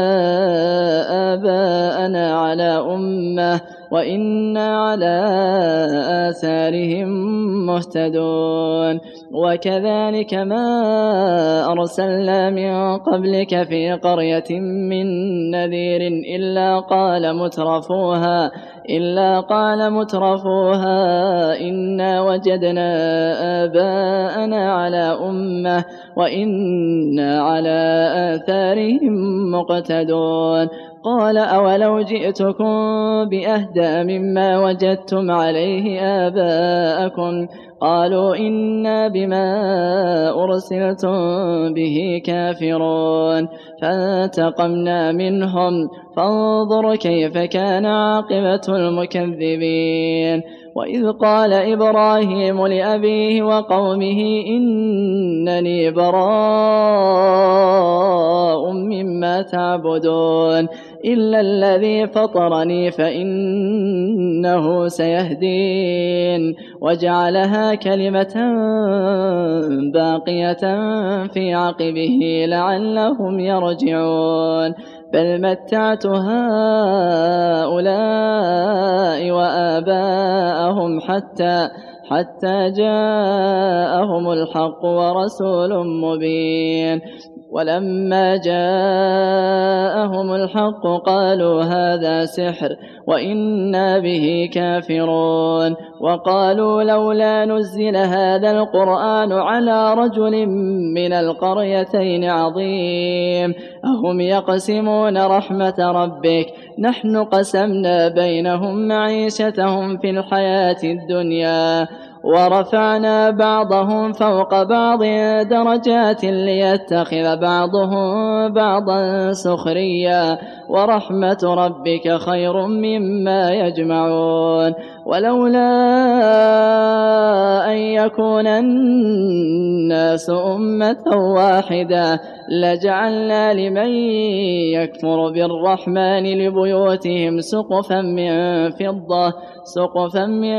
آباءنا على أمة وإنا على آثارهم مهتدون وكذلك ما أرسلنا من قبلك في قرية من نذير إلا قال مترفوها إلا قال مترفوها إنا وجدنا آباءنا على أمة وإنا على آثارهم مقتدون قال أولو جئتكم بأهدى مما وجدتم عليه آباءكم قالوا إنا بما أرسلتم به كافرون فانتقمنا منهم فانظر كيف كان عاقبة المكذبين وإذ قال إبراهيم لأبيه وقومه إنني براء مما تعبدون إلا الذي فطرني فإنه سيهدين وجعلها كلمة باقية في عقبه لعلهم يرجعون بل متعت هؤلاء وآباءهم حتى حتى جاءهم الحق ورسول مبين. ولما جاءهم الحق قالوا هذا سحر وإنا به كافرون. وقالوا لولا نزل هذا القرآن على رجل من القريتين عظيم أهم يقسمون رحمة ربك نحن قسمنا بينهم معيشتهم في الحياة الدنيا ورفعنا بعضهم فوق بعض درجات ليتخذ بعضهم بعضا سخريا ورحمة ربك خير مما يجمعون. ولولا أن يكون الناس أمة واحدة لجعلنا لمن يكفر بالرحمن لبيوتهم سقفا من فضة سقفا من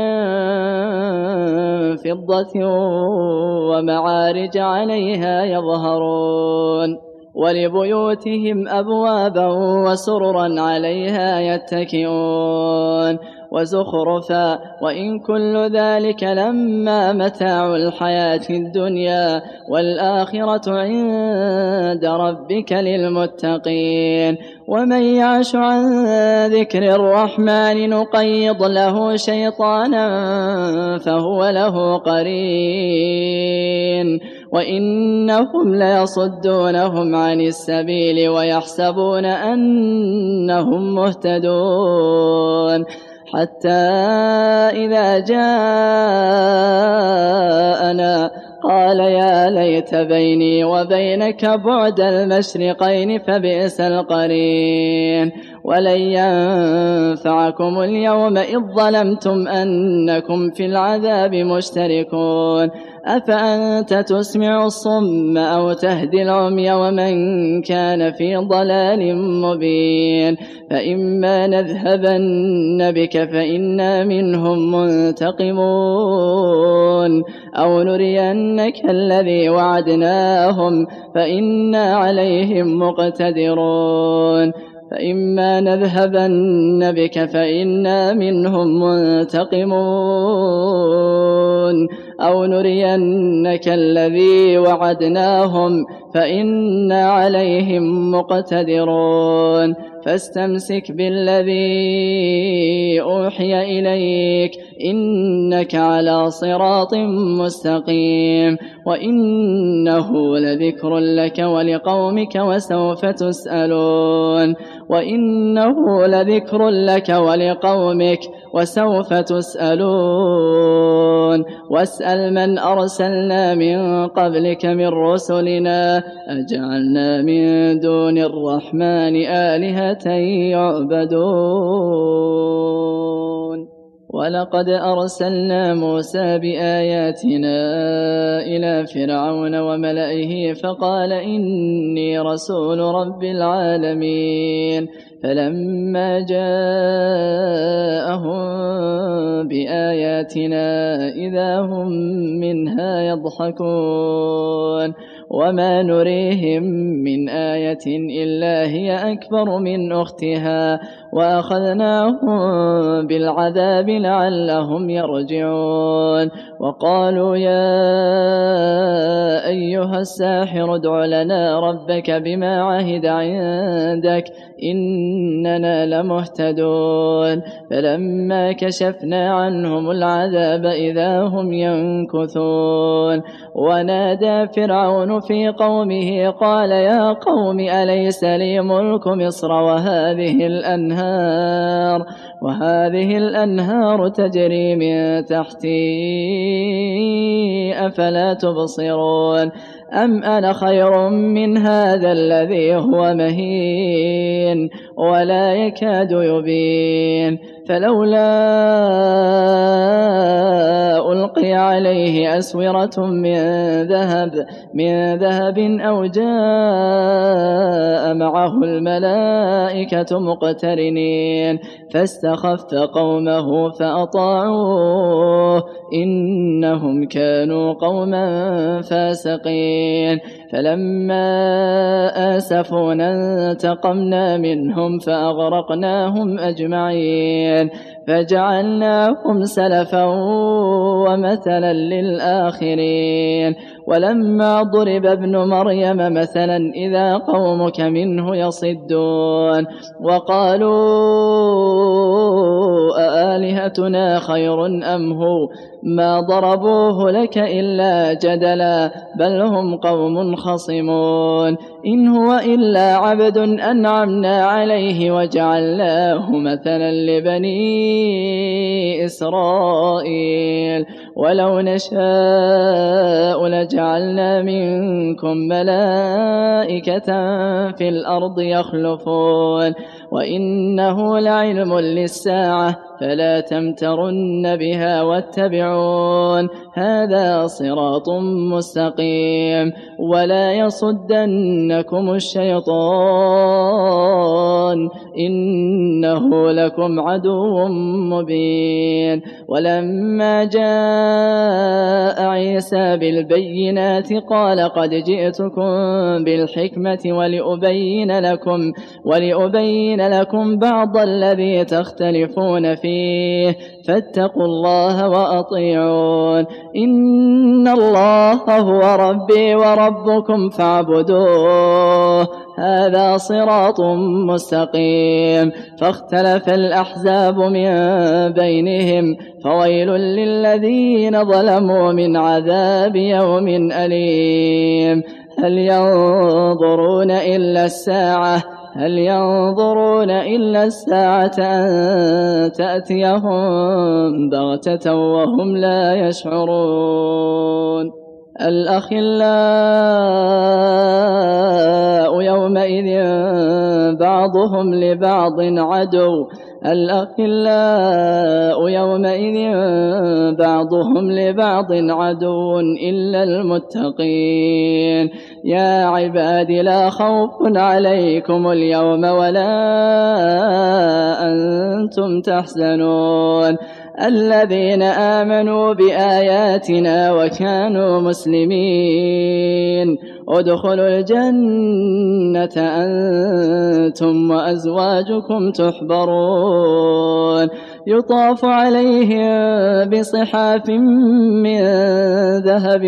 فضة ومعارج عليها يظهرون ولبيوتهم أبوابا وسررا عليها يتكئون وزخرفا وإن كل ذلك لما متاع الحياة الدنيا والآخرة عند ربك للمتقين. ومن يعش عن ذكر الرحمن نقيض له شيطانا فهو له قرين وإنهم ليصدونهم عن السبيل ويحسبون أنهم مهتدون حتى إذا جاءنا قال يا ليت بيني وبينك بعد المشرقين فبئس القرين. ولن ينفعكم اليوم إذ ظلمتم أنكم في العذاب مشتركون أفأنت تسمع الصم أو تهدي العمي ومن كان في ضلال مبين. فإما نذهبن بك فإنا منهم منتقمون أو نرينك الذي وعدناهم فإنا عليهم مقتدرون. فإما نذهبن بك فإنا منهم منتقمون أو نرينك الذي وعدناهم فإنا عليهم مقتدرون. فاستمسك بالذي أوحي إليك إنك على صراط مستقيم وإنه لذكر لك ولقومك وسوف تسألون وإنه لذكر لك ولقومك وسوف تسألون. واسأل من أرسلنا من قبلك من رسلنا أجعلنا من دون الرحمن آلهة يعبدون. ولقد أرسلنا موسى بآياتنا إلى فرعون وملئه فقال إني رسول رب العالمين. فلما جاءهم بآياتنا إذا هم منها يضحكون وما نريهم من آية إلا هي أكبر من أختها وأخذناهم بالعذاب لعلهم يرجعون. وقالوا يا أيها الساحر ادع لنا ربك بما عهد عندك إننا لمهتدون. فلما كشفنا عنهم العذاب إذا هم ينكثون. ونادى فرعون في قومه قال يا قوم أليس لي ملك مصر وهذه الأنهار وهذه الأنهار تجري من تحتي أفلا تبصرون أم أنا خير من هذا الذي هو مهين ولا يكاد يبين. فلولا ألقي عليه أسورة من ذهب من ذهب أو جاء معه الملائكة مقترنين فاستخف قومه فأطاعوه إنهم كانوا قوما فاسقين. فلما آسفونا انتقمنا منهم فأغرقناهم أجمعين. فجعلناهم سلفا ومثلا للآخرين. ولما ضرب ابن مريم مثلا إذا قومك منه يصدون وقالوا أآلهتنا خير أم هو ما ضربوه لك إلا جدلا بل هم قوم خصمون. إن هو إلا عبد أنعمنا عليه وجعلناه مثلا لبني إسرائيل ولو نشاء لجعلنا منكم ملائكة في الأرض يخلفون وإنه لعلم للساعة فلا تمترن بها واتبعون هذا صراط مستقيم. ولا يصدنكم الشيطان إنه لكم عدو مبين. ولما جاء عيسى بالبينات قال قد جئتكم بالحكمة ولأبين لكم, ولأبين لكم بعض الذي تختلفون فيه فاتقوا الله وأطيعون. إن الله هو ربي وربكم فاعبدوه هذا صراط مستقيم. فاختلف الأحزاب من بينهم فويل للذين ظلموا من عذاب يوم أليم. هل ينظرون إلا الساعة هل ينظرون إلا الساعة أن تأتيهم بغتة وهم لا يشعرون. الأخلاء يومئذ بعضهم لبعض عدو الأخلاء يومئذ بعضهم لبعض عدو إلا المتقين. يا عباد لا خوف عليكم اليوم ولا أنتم تحزنون الذين آمنوا بآياتنا وكانوا مسلمين ادخلوا الجنة أنتم وأزواجكم تحبرون يطاف عليهم بصحاف من ذهب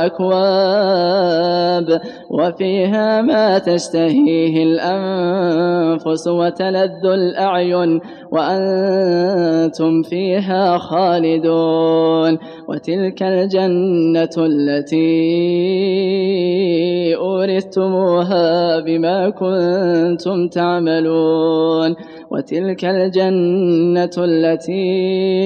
وأكواب وفيها ما تشتهيه الأنفس وتلذ الأعين وأنتم فيها خالدون. وتلك الجنة التي أورثتموها بما كنتم تعملون وتلك الجنة التي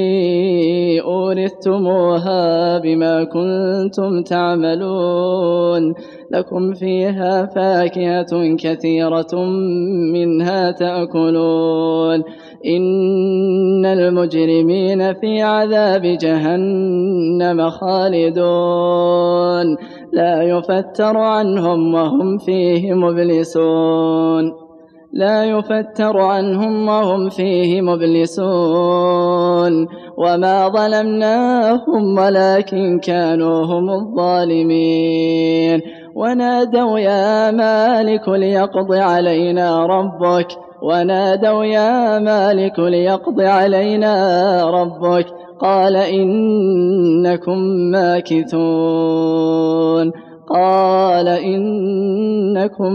أورثتموها بما كنتم تعملون لكم فيها فاكهة كثيرة منها تأكلون. إن المجرمين في عذاب جهنم خالدون لا يفتر عنهم وهم فيه مبلسون لا يفتر عنهم وهم فيه مبلسون. وما ظلمناهم ولكن كانوا هم الظالمين. ونادوا يا مالك ليقض علينا ربك ونادوا يا مالك ليقض علينا ربك قال إنكم ماكثون قال إنكم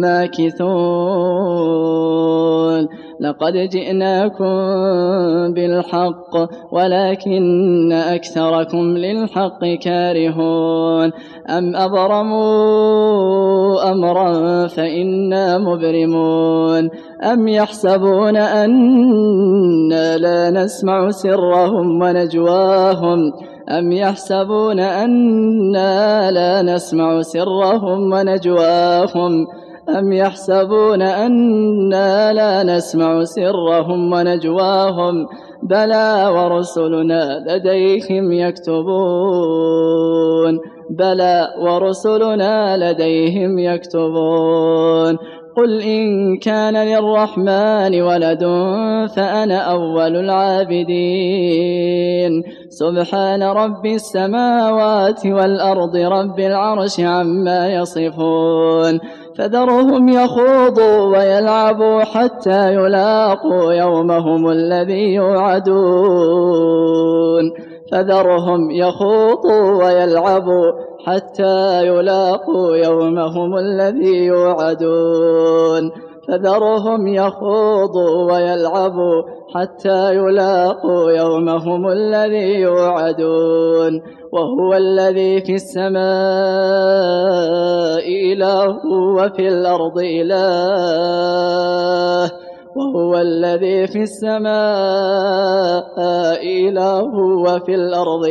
ماكثون. لقد جئناكم بالحق ولكن أكثركم للحق كارهون. أم أبرموا أمرا فإنا مبرمون أم يحسبون أنا لا نسمع سرهم ونجواهم أم يحسبون أنا لا نسمع سرهم ونجواهم أم يحسبون أنا لا نسمع سرهم ونجواهم بلى ورسلنا لديهم يكتبون بلى ورسلنا لديهم يكتبون. قل إن كان للرحمن ولد فأنا أول العابدين. سبحان رب السماوات والأرض رب العرش عما يصفون. فذرهم يخوضوا ويلعبوا حتى يلاقوا يومهم الذي يوعدون فذرهم يخوضوا ويلعبوا حتى يلاقوا يومهم الذي يوعدون فذرهم يخوضوا ويلعبوا حتى يلاقوا يومهم الذي يوعدون وهو الذي في السماء إله وفي الأرض إله وهو الذي في السماء إله وفي الأرض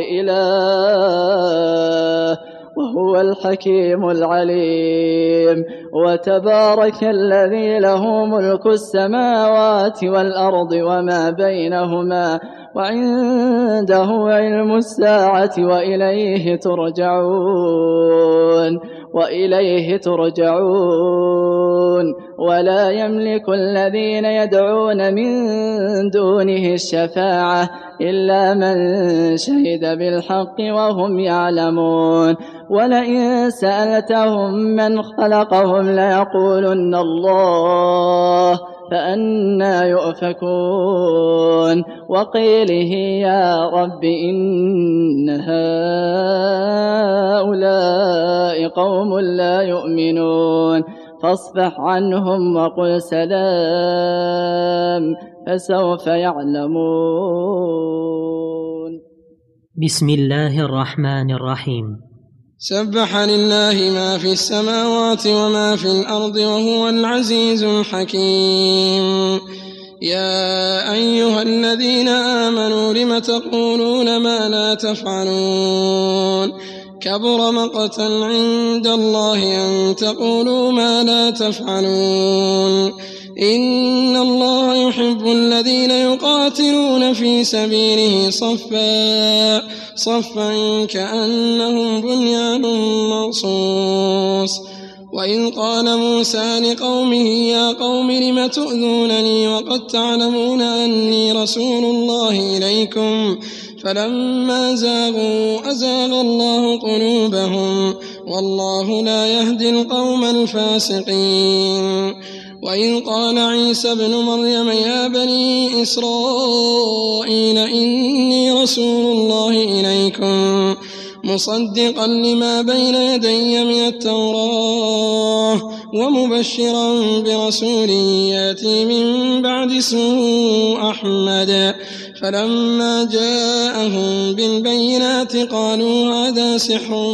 إله وهو الحكيم العليم وتبارك الذي له ملك السماوات والأرض وما بينهما وعنده علم الساعة وإليه ترجعون وإليه ترجعون ولا يملك الذين يدعون من دونه الشفاعة إلا من شهد بالحق وهم يعلمون ولئن سألتهم من خلقهم ليقولن الله فأنى يؤفكون وقيله يا رب إن هؤلاء قوم لا يؤمنون فاصفح عنهم وقل سلام فسوف يعلمون. بسم الله الرحمن الرحيم. سبح لله ما في السماوات وما في الأرض وهو العزيز الحكيم. يا أيها الذين آمنوا لم تقولون ما لا تفعلون كبر مقتا عند الله أن تقولوا ما لا تفعلون إن الله يحب الذين يقاتلون في سبيله صفا صفا كأنهم بنيان مرصوص. وإذ قال موسى لقومه يا قوم لم تؤذونني وقد تعلمون أني رسول الله إليكم فلما زاغوا أزاغ الله قلوبهم والله لا يهدي القوم الفاسقين. وإذ قال عيسى ابن مريم يا بني إسرائيل إني رسول الله إليكم مصدقا لما بين يدي من التوراة ومبشرا برسول يأتي من بعد اسمه أحمد فلما جاءهم بالبينات قالوا هذا سحر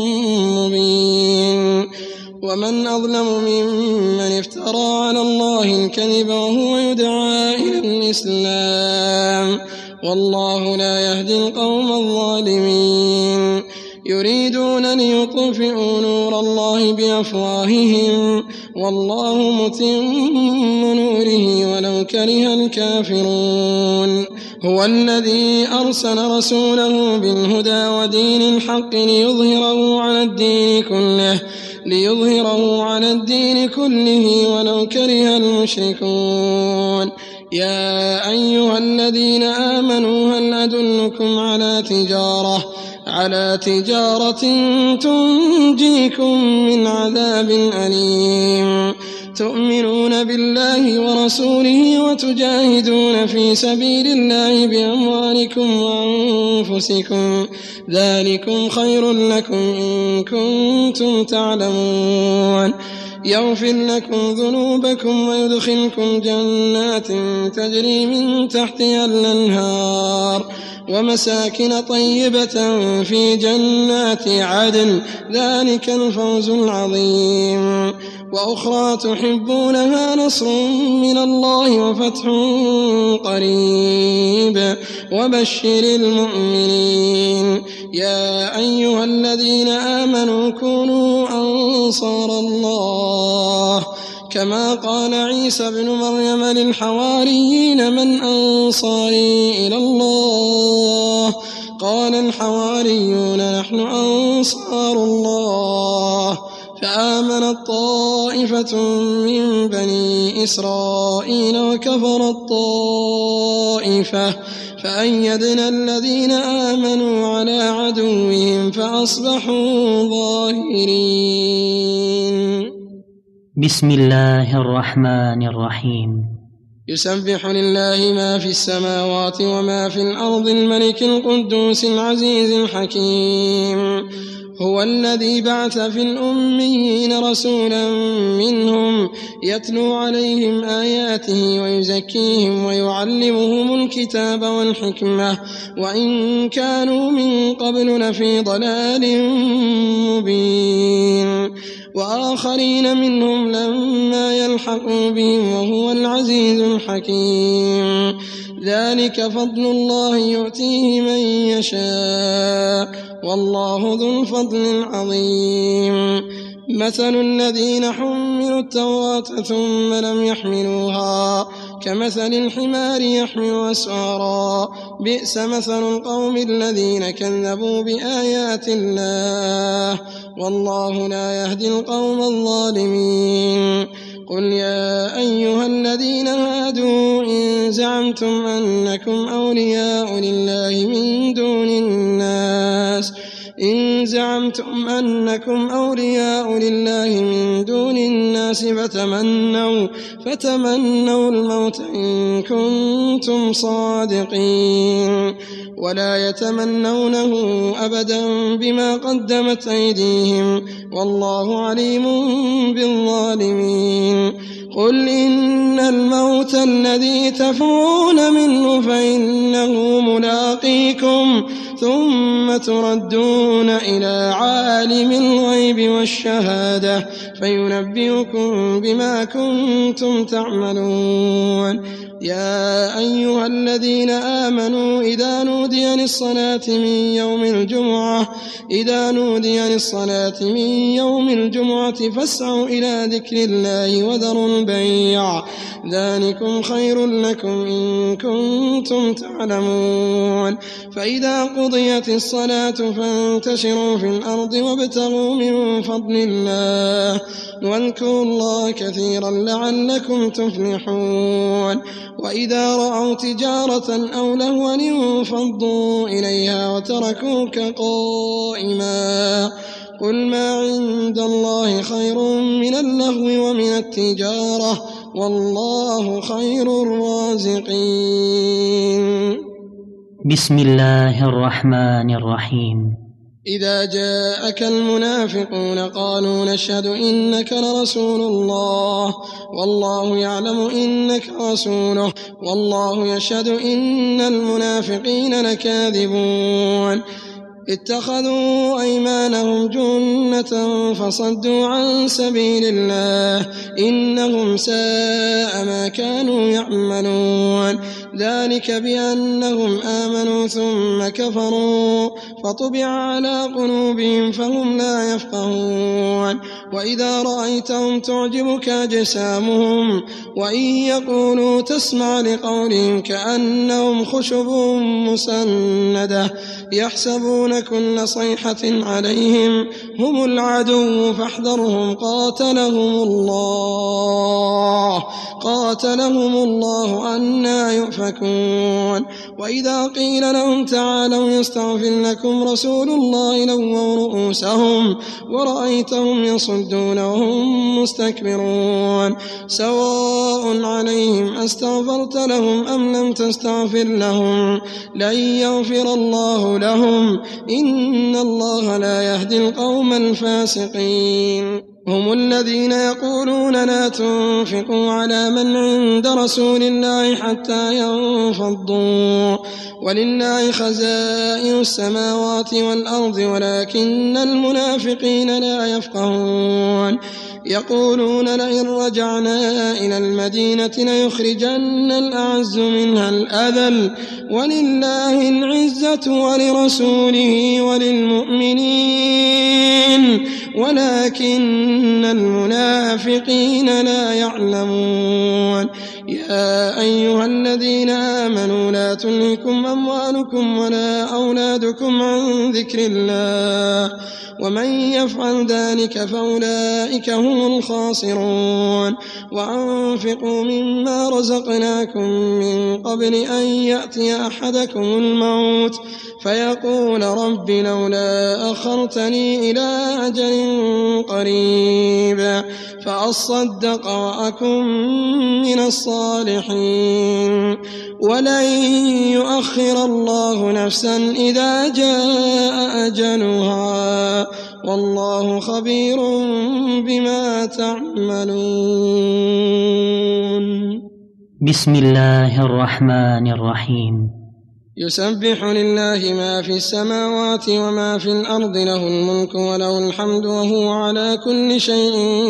مبين. ومن أظلم ممن افترى على الله الكذب وهو يدعى إلى الإسلام والله لا يهدي القوم الظالمين. يريدون ليطفئوا نور الله بأفواههم والله متم نوره ولو كره الكافرون. هو الذي أرسل رسوله بالهدى ودين الحق ليظهره على الدين كله ليظهره على الدين كله ولو كره المشركون. يا أيها الذين آمنوا هل أدلكم على تجارة على تجارة تنجيكم من عذاب أليم تؤمنون بالله ورسوله وتجاهدون في سبيل الله بأموالكم وأنفسكم ذلكم خير لكم إن كنتم تعلمون. يغفر لكم ذنوبكم ويدخلكم جنات تجري من تحتها الأنهار ومساكن طيبة في جنات عدن ذلك الفوز العظيم. وأخرى تحبونها نصر من الله وفتح قريب وبشر المؤمنين. يا أيها الذين آمنوا كونوا أنصار الله كما قال عيسى ابن مريم للحواريين من أنصاري إلى الله قال الحواريون نحن أنصار الله. فآمنت طائفة من بني إسرائيل وكفرت طائفة فأيدنا الذين آمنوا على عدوهم فأصبحوا ظاهرين. بسم الله الرحمن الرحيم. يسبح لله ما في السماوات وما في الأرض الملك القدوس العزيز الحكيم. هو الذي بعث في الأميين رسولا منهم يتلو عليهم آياته ويزكيهم ويعلمهم الكتاب والحكمة وإن كانوا من قبل لفي ضلال مبين، وآخرين منهم لما يلحقوا بهم وهو العزيز الحكيم. ذلك فضل الله يؤتيه من يشاء والله ذو الفضل العظيم. مثل الذين حملوا التوراة ثم لم يحملوها كمثل الحمار يحمل أسفارا، بئس مثل القوم الذين كذبوا بآيات الله والله لا يهدي القوم الظالمين. قل يا أيها الذين هادوا إن زعمتم أنكم أولياء لله من دون الناس إن زعمتم أنكم أولياء لله من دون الناس فتمنوا فتمنوا الموت إن كنتم صادقين ولا يتمنونه أبدا بما قدمت أيديهم والله عليم بالظالمين. قل إن الموت الذي تفرون منه فإنه ملاقيكم ثم تردون إلى عالم الغيب والشهادة فينبئكم بما كنتم تعملون. يا أيها الذين آمنوا إذا نودي للصلاة من يوم الجمعة إذا نودي للصلاة من يوم الجمعة فاسعوا إلى ذكر الله وذروا البيع ذلكم خير لكم إن كنتم تعلمون. فإذا قضيت الصلاة فانتشروا في الأرض وابتغوا من فضل الله واذكروا الله كثيرا لعلكم تفلحون. وإذا رأوا تجارة أو لهوا انفضوا إليها وتركوك قائما قل ما عند الله خير من اللهو ومن التجارة والله خير الرازقين. بسم الله الرحمن الرحيم. إذا جاءك المنافقون قالوا نشهد إنك لرسول الله والله يعلم إنك رسوله والله يشهد إن المنافقين لكاذبون. اتخذوا أيمانهم جنة فصدوا عن سبيل الله إنهم ساء ما كانوا يعملون. ذلك بأنهم آمنوا ثم كفروا فطبع على قلوبهم فهم لا يفقهون. وإذا رأيتهم تعجبك أجسامهم وإن يقولوا تسمع لقولهم كأنهم خشب مسندة يحسبون كل صيحة عليهم هم العدو فاحذرهم قاتلهم الله قاتلهم الله أنى يؤفكون. وإذا قيل لهم تعالوا يستغفر لكم رسول الله لووا رؤوسهم ورأيتهم يصدون وهم مستكبرون. سواء عليهم أستغفرت لهم أم لم تستغفر لهم لن يغفر الله لهم إن الله لا يهدي القوم الفاسقين. هم الذين يقولون لا تنفقوا على من عند رسول الله حتى ينفضوا ولله خزائن السماوات والأرض ولكن المنافقين لا يفقهون. يقولون لئن رجعنا إلى المدينة ليخرجن الأعز منها الأذل ولله العزة ولرسوله وللمؤمنين ولكن المنافقين لا يعلمون. يا أيها الذين آمنوا لا تلهكم أموالكم ولا أولادكم عن ذكر الله ومن يفعل ذلك فأولئك هم الخاسرون. وأنفقوا مما رزقناكم من قبل أن يأتي أحدكم الموت فيقول رب لولا أخرتني إلى أجل قريب فأصدق وأكن من الصالحين ولن يؤخر الله نفسا إذا جاء أجلها والله خبير بما تعملون. بسم الله الرحمن الرحيم. يسبح لله ما في السماوات وما في الأرض له الملك وله الحمد وهو على كل شيء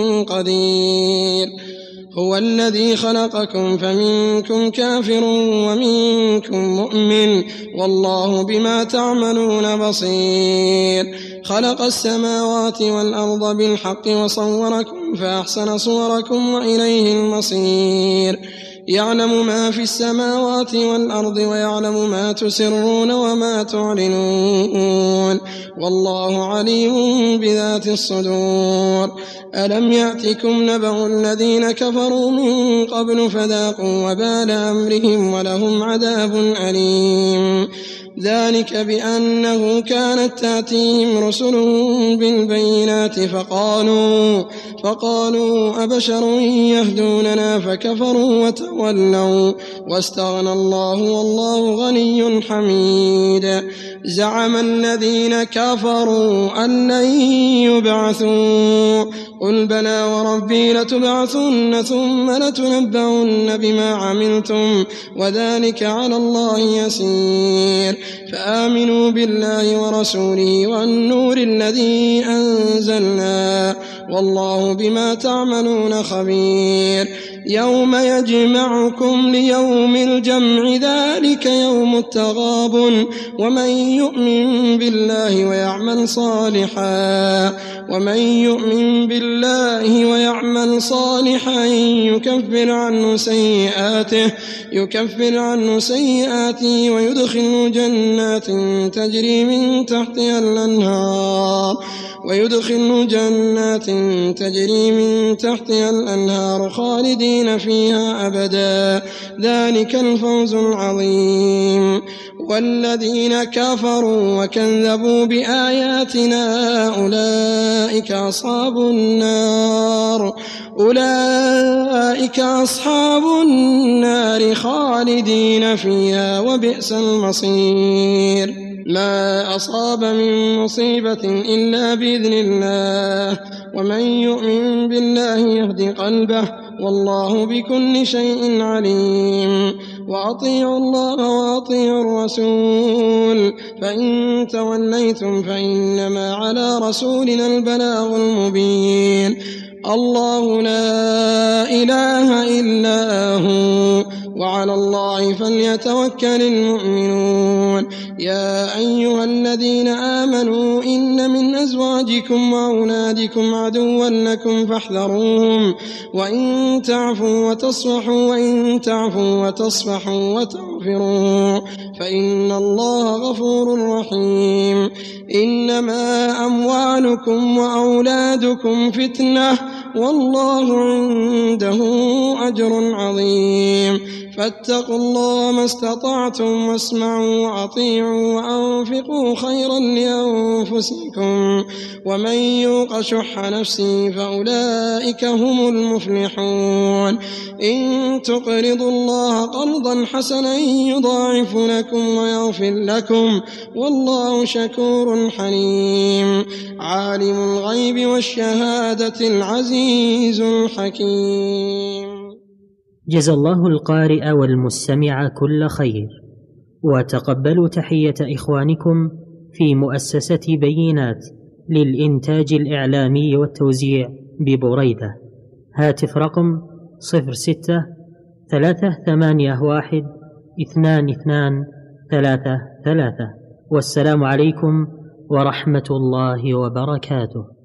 قدير. هو الذي خلقكم فمنكم كافر ومنكم مؤمن والله بما تعملون بصير. خلق السماوات والأرض بالحق وصوركم فأحسن صوركم وإليه المصير. يعلم ما في السماوات والأرض ويعلم ما تسرون وما تعلنون والله عليم بذات الصدور. ألم يأتكم نبأ الذين كفروا من قبل فذاقوا وبال أمرهم ولهم عذاب أليم. ذلك بأنه كانت تأتيهم رسلهم بالبينات فقالوا فقالوا أبشر يهدوننا فكفروا وتولوا واستغنى الله والله غني حميد. زعم الذين كفروا أن لن يبعثوا قل بلى وربي لتبعثن ثم لتنبؤن بما عملتم وذلك على الله يسير. فآمنوا بالله ورسوله والنور الذي أنزلنا والله بما تعملون خبير. يوم يجمعكم ليوم الجمع ذلك يوم التغابن ومن يؤمن بالله ويعمل صالحا ومن يؤمن بالله ويعمل صالحا يكفر عنه سيئاته يكفر عنه سيئاته ويدخل جنات تجري من تحتها الأنهار ويدخل جنات تجري من تحتها الأنهار خالدين فيها أبدا ذلك الفوز العظيم. والذين كفروا وكذبوا بآياتنا أولئك أصحاب النار أولئك أصحاب النار خالدين فيها وبئس المصير. ما أصاب من مصيبة إلا بإذن الله ومن يؤمن بالله يهد قلبه والله بكل شيء عليم. وأطيعوا الله وأطيعوا الرسول فإن توليتم فإنما على رسولنا البلاغ المبين. الله لا إله إلا هو وعلى الله فليتوكل المؤمنون. يا أيها الذين آمنوا إن من أزواجكم وأولادكم عدوا لكم فاحذروهم وإن تعفوا وتصفحوا وإن تعفوا وتصفحوا وتغفروا فإن الله غفور رحيم. إنما أموالكم وأولادكم فتنة والله عنده أجر عظيم. فاتقوا الله ما استطعتم واسمعوا وأطيعوا وأنفقوا خيرا لأنفسكم ومن يوق شح نفسه فأولئك هم المفلحون. إن تقرضوا الله قرضا حسنا يضاعف لكم ويغفر لكم والله شكور حليم. عالم الغيب والشهادة العزيز الحكيم. جزى الله القارئ والمستمع كل خير، وتقبلوا تحية إخوانكم في مؤسسة بينات للإنتاج الإعلامي والتوزيع ببريدة. هاتف رقم صفر ستة ثلاثة ثمانية واحد اثنان اثنان ثلاثة ثلاثة. والسلام عليكم ورحمة الله وبركاته.